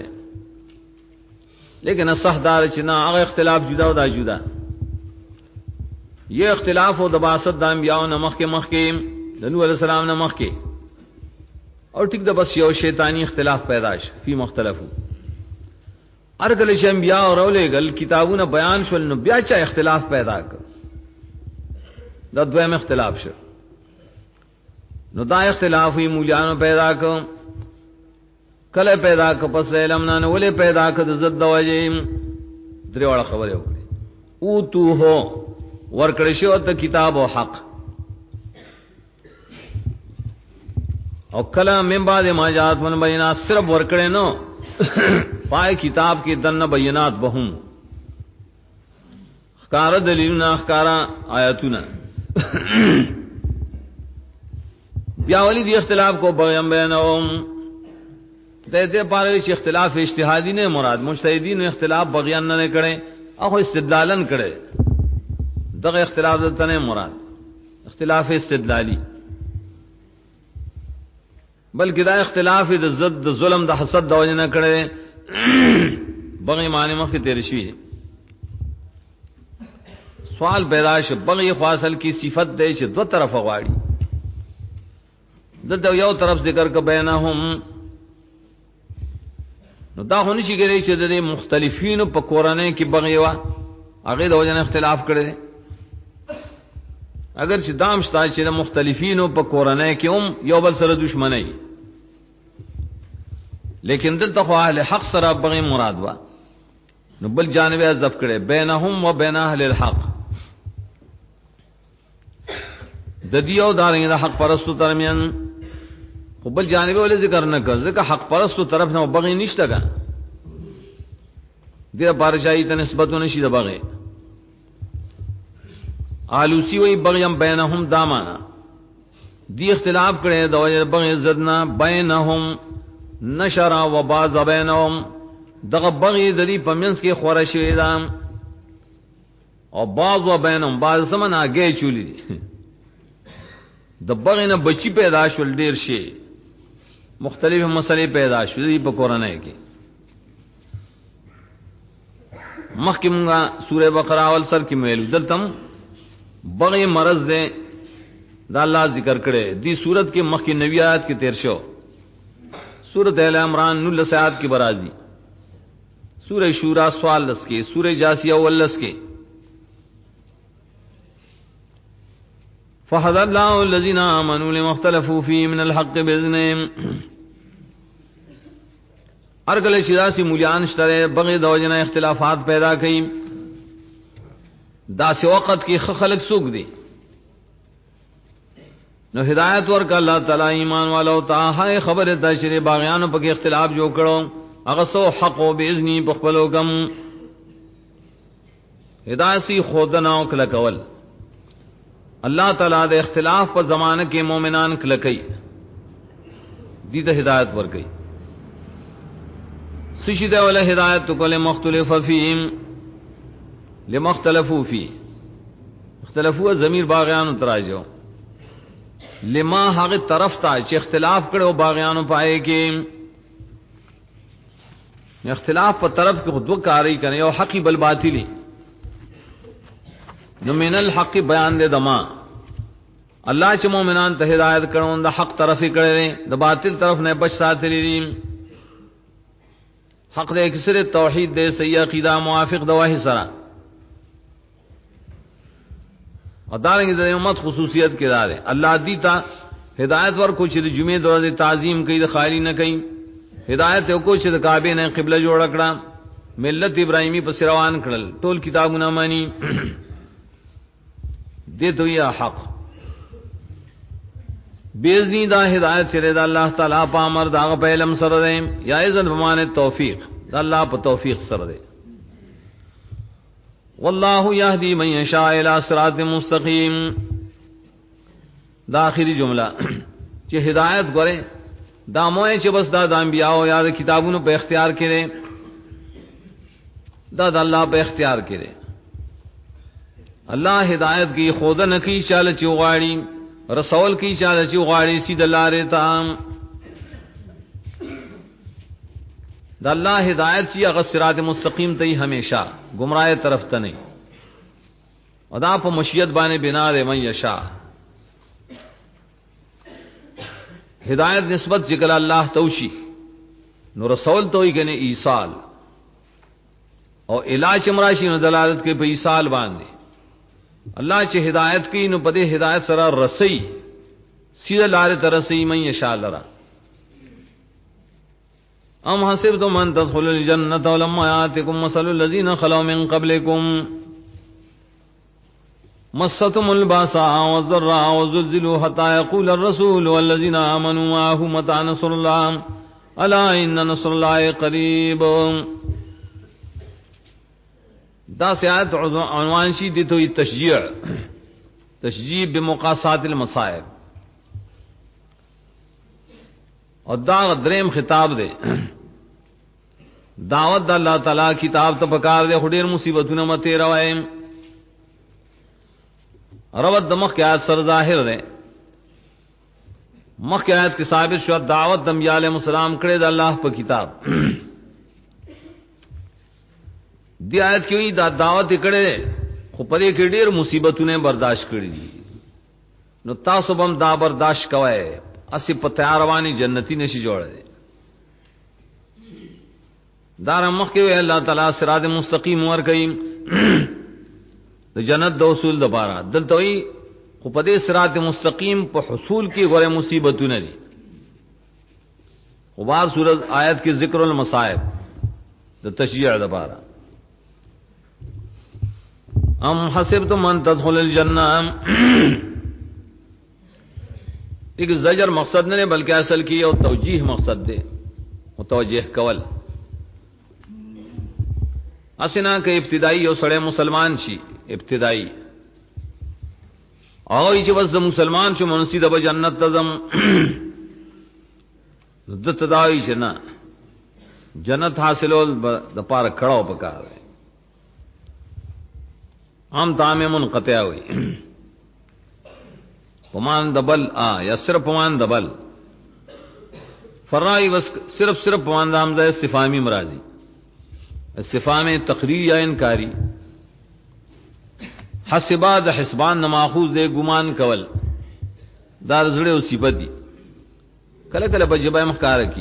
لیکن صح دار چنا اگر اختلاف جدا و دا جدا یہ اختلاف و دباست دا انبیاء نمخ کے نبی علیہ السلام نے مخ کے اور ٹھیک دا بس یو شیطانی اختلاف پیداش فی مختلف ارگل انبیاء اور اولے گل کتابوں نے بیان شول نو بیا چا اختلاف پیدا کر دا دویم اختلاف شو نو دا اختلاف ہوئی مولیانو پیدا کر کل پیدا کر پس علمنا نے ولے پیدا کر زد دواجیم دریوڑا خبر ہو گئی او تو ہو ورکڑشو تا کتاب و حق اور کلام من بعد ما جاءت من بینات صرف ورکڑے نو پائے کتاب کی دن بینات بہم اخکار دلیلنا اخکار آیاتنا بیاولی دی اختلاف کو بغیم بینہم دیتے پارے چی اختلاف اجتہادی نے مراد مجتہدین اختلاف بغیان نہ کرے اخو استدلالن کرے دغه اختلاف دلته نه مراد اختلاف استدلالی بلکہ دا اختلاف د ضد د ظلم د حسد د وجه نه کړي بغي معنی مخ تیر شي سوال پیدا ش بغي فاصل کی صفت دے چې دو طرف غواړي دلته یو طرف ذکر ک بینهم نو دا هونی شي ګری چې د مختلفین په قرانه کې بغي وا هغه د وجه نه اختلاف کړي اگر چې دام شتا چې مختلفین په قرانه کې هم یو بل سره دشمنی لیکن دلته خو اهل حق سره بغي مراد وا نو بل جانب حذف کړي بینهم و بین اهل الحق د دیو دارنګ د حق پرستو ترمیان خو بل جانب ول ذکر نه کړ ځکه حق پرستو طرف نه بغي نشته ګا دغه بارجای ته نسبتونه شي د بغي آلوسی وی بغیم بینهم دامانا دی اختلاف کرے دو بغی زدنا بینہم نشرا و باز بینہم دغ بغی ددی پمنس کے خورش ویدام اور باز و بینہم باز سمن آگے چولی دی د بغی نہ بچی پیدا شول ډیر شي مختلف مسئلے پیدا شوی په قرآن کې مخکې مونږه سورہ بقرہ اول سر کې ویل دلتم بغی مرض دے دا اللہ ذکر کرے دی صورت کے مخ کی 90 آیات کے 13 شو سورۃ ال عمران 19 آیات کی برازی سورہ شورا 14 کے سورہ جاسیہ 19 کے فحذر اللہ الذین آمنوا لما اختلفوا فیہ من الحق باذنہ ارگل شداسی مولیان شترے بغی دوجنہ اختلافات پیدا کئی دا سے وقت کی خلق سوک دی نو ہدایت ورک اللہ تعالی ایمان والو تا ہے خبر تشری باغیان پک اختلاف جو کرو اغسو حق و باذنی بخبلو کم ہدایتی خودنا و کلکول اللہ تعالی دے اختلاف پر زمانہ کے مومنان کلکی دیتا ہدایت ورکی سشید والا ہدایت کل مختلف فیم لما اختلفوا فی اختلفوا ضمیر باغیان اتراجو لما حق طرف تا چ اختلاف کرو باغیانو پائے کہ اختلاف پر طرف کی خود کاری کرے او حقی بل باطلی نو من الحق بیان دے دما اللہ چ مومنان ته ہدایت کرو دا حق طرف ہی کرے دا باطل طرف نے بچ ساتلی حق دے کسر توحید دے صحیح عقیدہ موافق دواہی سرا اور دارنگی در امت خصوصیت کے دارے اللہ دیتا ہدایت ور کچھ جمعہ دور تعظیم کئی خالی نہ کئی ہدایت کچھ کعبے نے قبلہ جوڑ کڑا ملت ابراہیمی پس روان کڑل ٹول کتاب نہ مانی دے تو یہ حق بیزنی دا ہدایت چرے دا اللہ تعالیٰ پا امر دا پا علم سر دے یا اذن بمانے توفیق دا اللہ پا توفیق سر دے واللہ یہدی من یشاء الی صراط مستقیم دا آخری جملہ چہ ہدایت گورے دا موئے چہ بس دا انبیاء یا دا کتابوں پہ اختیار کرے دا اللہ پہ اختیار کرے اللہ ہدایت کی خود نکی چال چوغاڑی رسول کی چال چوغاڑی سید اللہ رہتا دا اللہ ہدایت چی اگر صراط مستقیم تی ہمیشہ گمراہ طرف تا نہیں ادا پا مشیت بانے بنا دے من یشاء ہدایت نسبت جکل اللہ توشی نو رسول توئی گنے ایصال اور علاج امراشی نو دلالت کے پہ ایصال باندے اللہ چی ہدایت کی نو پدے ہدایت سرا رسی سیدہ لارے ترسی من یشاء لرا ام حسبتم ان تدخلوا الجنة ولما يأتكم مثل الذين خلوا من قبلكم مستهم الباساء والضراء وزلزلوا حتى يقول الرسول والذين آمنوا معه متى نصر الله ألا إن نصر الله قريب دا سیات عنوان شی دی تو تشجیع بمقاسات المصائب اور دا دریم خطاب دے دعوت دا اللہ تعالی کتاب تا پکار دے خودیر مصیبتوں متے روائے روت دمخ کی آیت سر ظاہر دے مخ کی آیت کی ثابت شو دعوت دا انبیاء علیہ السلام کرے دا اللہ پا کتاب دی آیت کیوئی دا دعوت کرے خو پدے کے ډیر مصیبتوں نے برداشت کری دی نو تاسو بم دا برداشت کوئے اسی پتیاروانی جنتی نشی جوڑ دے دار مخ کے اللہ تعالی صراط مستقیم ور کئی جنت دو اصول دپارا دلتوئی خو پدے صراط مستقیم پہ حصول کی غور مصیبتوں نے دی غبار سورت آیت کی ذکر المصائب دا تشجیع دپارا ام حسبتم ان تدخل الجنہ ایک زجر مقصد نہیں بلکہ اصل کی اور توجیح مقصد دے متوجہ کول اسنا کہ ابتدائی اور سڑے مسلمان شی ابتدائی او چې بس مسلمان شو منسی د جنت تزم د تداوی شنا جنت حاصلول د پاره کړهو پکار عام تام منقطع ہوئی پمان دبل یا صرف پمان دبل فرائی بس صرف پمان دامزہ استفامی مرازی استفام تقریر یا انکاری حسباد حسبان نماخوز دے گمان کول دار زڑے و صفت دی کل کل بجبہ مخکار کی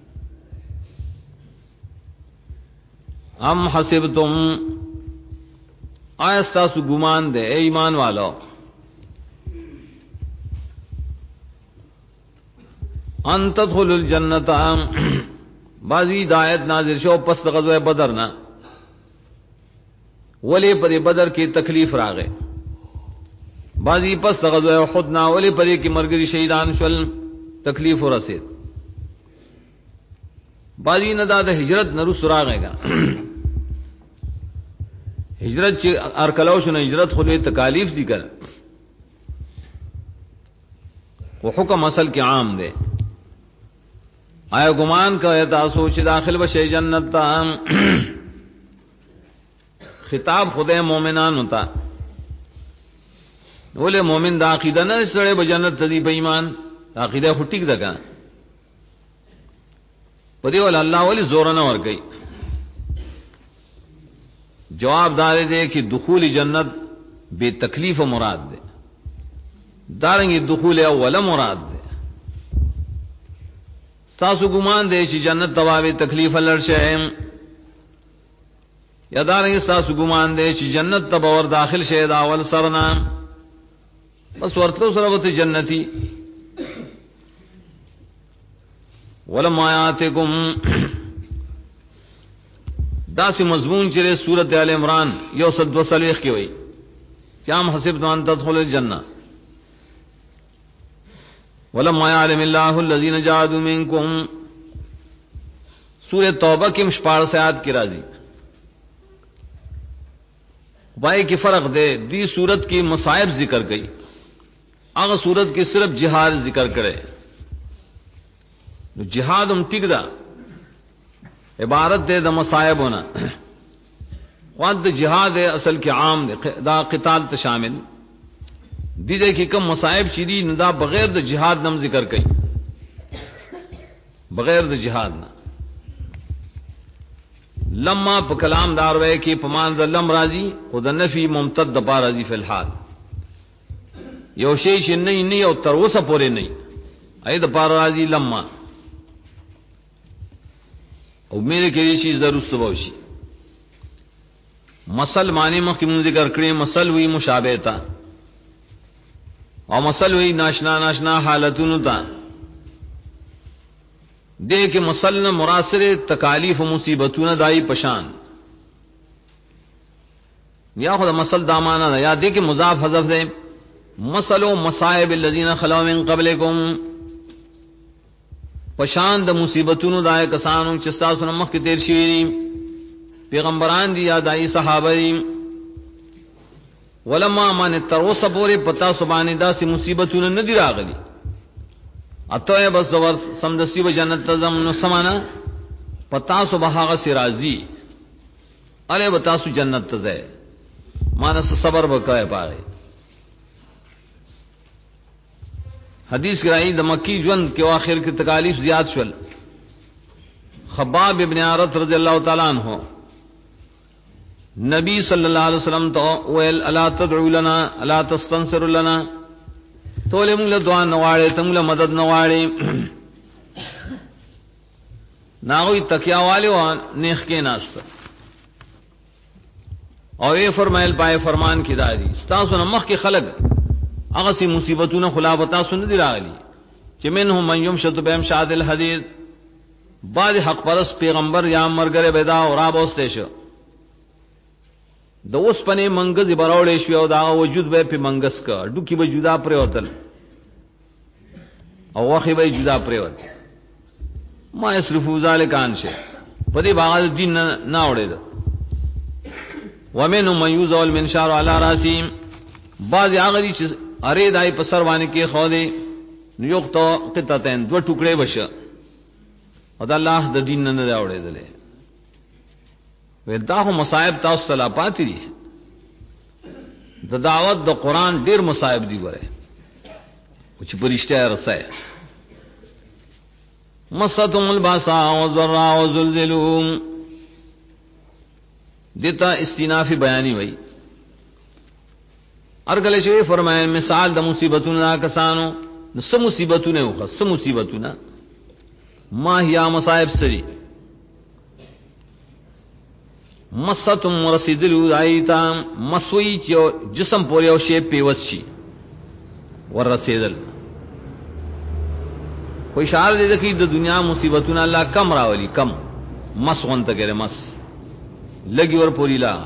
ام حسبتم آیستاسو گمان دے اے ایمان والو ان تدخل الجنت بعضی دایت نازل شو پس غزوہ بدر نا ولی پر بدر کی تکلیف راغے بعضی پس غزوہ احد نا ولی پر کی مرگری شہیدان شول تکلیف رسید بعضی ندا د ہجرت نرس راغے گا ہجرت چی ارکلوش نہ ہجرت خود تکالیف دی کر وہ حکم اصل کے عام دے آیا گمان کا تاسو چې داخل بشي جنت تا خطاب خدای مومنان ہوتا بولے مومن دا عقیدہ نہ سڑے بجنت تدی بے ایمان عقیدہ ٹھیک دگا پدی ول اللہ ولی زور نہ ور گئی جواب دار دے کہ دخول جنت بے تکلیف مراد دے دارنگی دخول اول مراد دے تاسو گمان دے چې جنت توابے تکلیف لرشه یا دارنگی تاسو گمان دے چې جنت تبور داخل شه دا اول سرنا بس ورتلو سره جنتی ولما آیاتکم داسی مضمون چرے سورت آل عمران یو صد و سلیخ کی ہوئی کیام حسبتم ان تدخلوا الجنہ ولما يعلم الله الذين جاهدوا منكم سورۃ توبہ کی مشپار آیات کی راضی بھائی کی فرق دے دی سورت کی مصائب ذکر گئی اگر سورت کی صرف جہاد ذکر کرے جہاد ہم ٹک دا عبارت دے دا مصائب ہونا وانت جہاد ہے اصل کے عام دے دا قتال تشامل دی دے کہ کم مصائب چیدی ندا بغیر دا جہاد نم ذکر کئی بغیر دا جہاد نا لما پا کلام دار وے کہ پمان دا لم راضی خود نفی ممتد دا پا راضی فی الحال یو شیش نہیں او تروسا پورے نہیں اے دا پا راضی لما او میرے کے لیے چیز ضرور سبوشی مسل معنی مخیم ذکر کرے مسل ہوئی مشابہتا اور مسل ہوئی ناشنا حالتوں تا دے کہ مسل مراسر تکالیف و مصیبتوں دائی پشان یا خود مسل دامانا دا یا دے کہ مضاف حذف دے مسل و مصائب الذین خلو من قبلکم پشان دا مصیبتوں دائی کسانوں چستا سنمخ کی تیر شیری پیغمبران دی یا دائی صحابہ دی ولما من تروس پورے پتا سبانی دا سی مصیبتوں ندی راغلی اتوے بس زور سمدسی و جنت تزم نو سمانا پتا سبحاغ سی راضی ارے بتا سو جنت تزے مانس صبر بکائے پارے حدیث کی رائی دا مکی جوند کے آخر کی تکالیف زیاد شول خباب ابن عارت رضی اللہ تعالیٰ عنہ نبی صلی اللہ علیہ وسلم تو ویل الا تدعو لنا الا تستنصر لنا تو لے منگل دعا نواڑے تمگل مدد نواڑے ناغوی تکیا والے وان نیخ کے ناست اور یہ فرمائل پائے فرمان کی دادی ستاسو نمخ کی خلق اغسی مصیبتون خلافتا سن دی راغلی کہ منہم من یمشد بامشاد الحدید بعد حق پرس پیغمبر یا مرگر بیدا اور آبوستے شو دا اس پنے منگز براوڑے شوی او دا وجود بے پی منگز کا ڈوکی بے جدا پریوتل او وخی بے جدا پریوت ما اسرفو ذالکان شے پدی باغ دین ناوڑے دا ومنہم من یوزول من شار علی راسیم بعض آغری چیز اره دای په سر باندې کې خو دې یوختو قطتين دو ټوکړې وشه او د الله د دین نه راوړېدل ودا هو مصائب تاسو ته لا پاتې دي د دعوت د قران ډیر مصائب دي وره او چې پرشته رسای مستهم الباسا والضراء وزلزلوا دیتا استناف بیانی وئی ارگل شوی فرمائے مثال د مصیبتنا کسانو نس مصیبتونه او خص مصیبتونه ما هيا مصائب سری مستم مرسدلو دایتا مسوی چو جسم پورې او شی پیوس شي ور رسیدل خو اشاره دې کې د دنیا مصیبتونه الله کم راولي کم مسغون ته ګره مس لګي ور پوری لا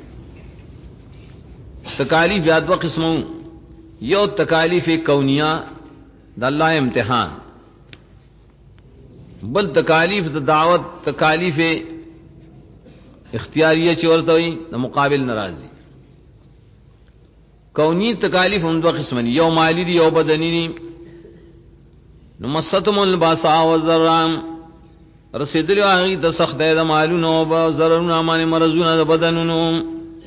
تکالیف یاد و قسمو یو تکالیف کونیہ د الله امتحان بل تکالیف د دعوت تکالیف اختیاریه چې ورته وي د مقابل ناراضي کونی تکالیف هم دوه قسم دي یو مالی دي یو بدني دي نو مستم الباسا والضرام رسیدلی هغه د سخت د مالونو او ضررونو باندې مرزونه د بدنونو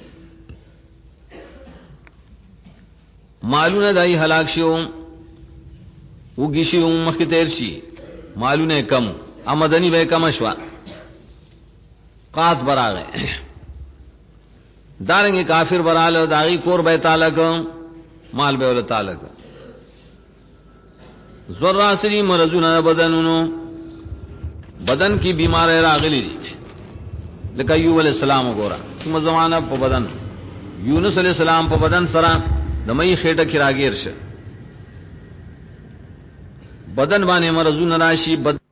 مالونه دای هلاک شو وګی شو مخکې تیر شي مالونه کم آمدنی به کم شوا قات براغه دارنګ کافر براله داغي کور به تعالی کوم مال به ول تعالی کوم زراسری مرزونه بدنونو بدن کی بیمار راغلی دي لکه ایوب علیہ السلام وګورا کوم زمانہ په بدن یونس علیہ السلام په بدن سره د مې خېټه کې راګیر شه بدن باندې مرزونه راشي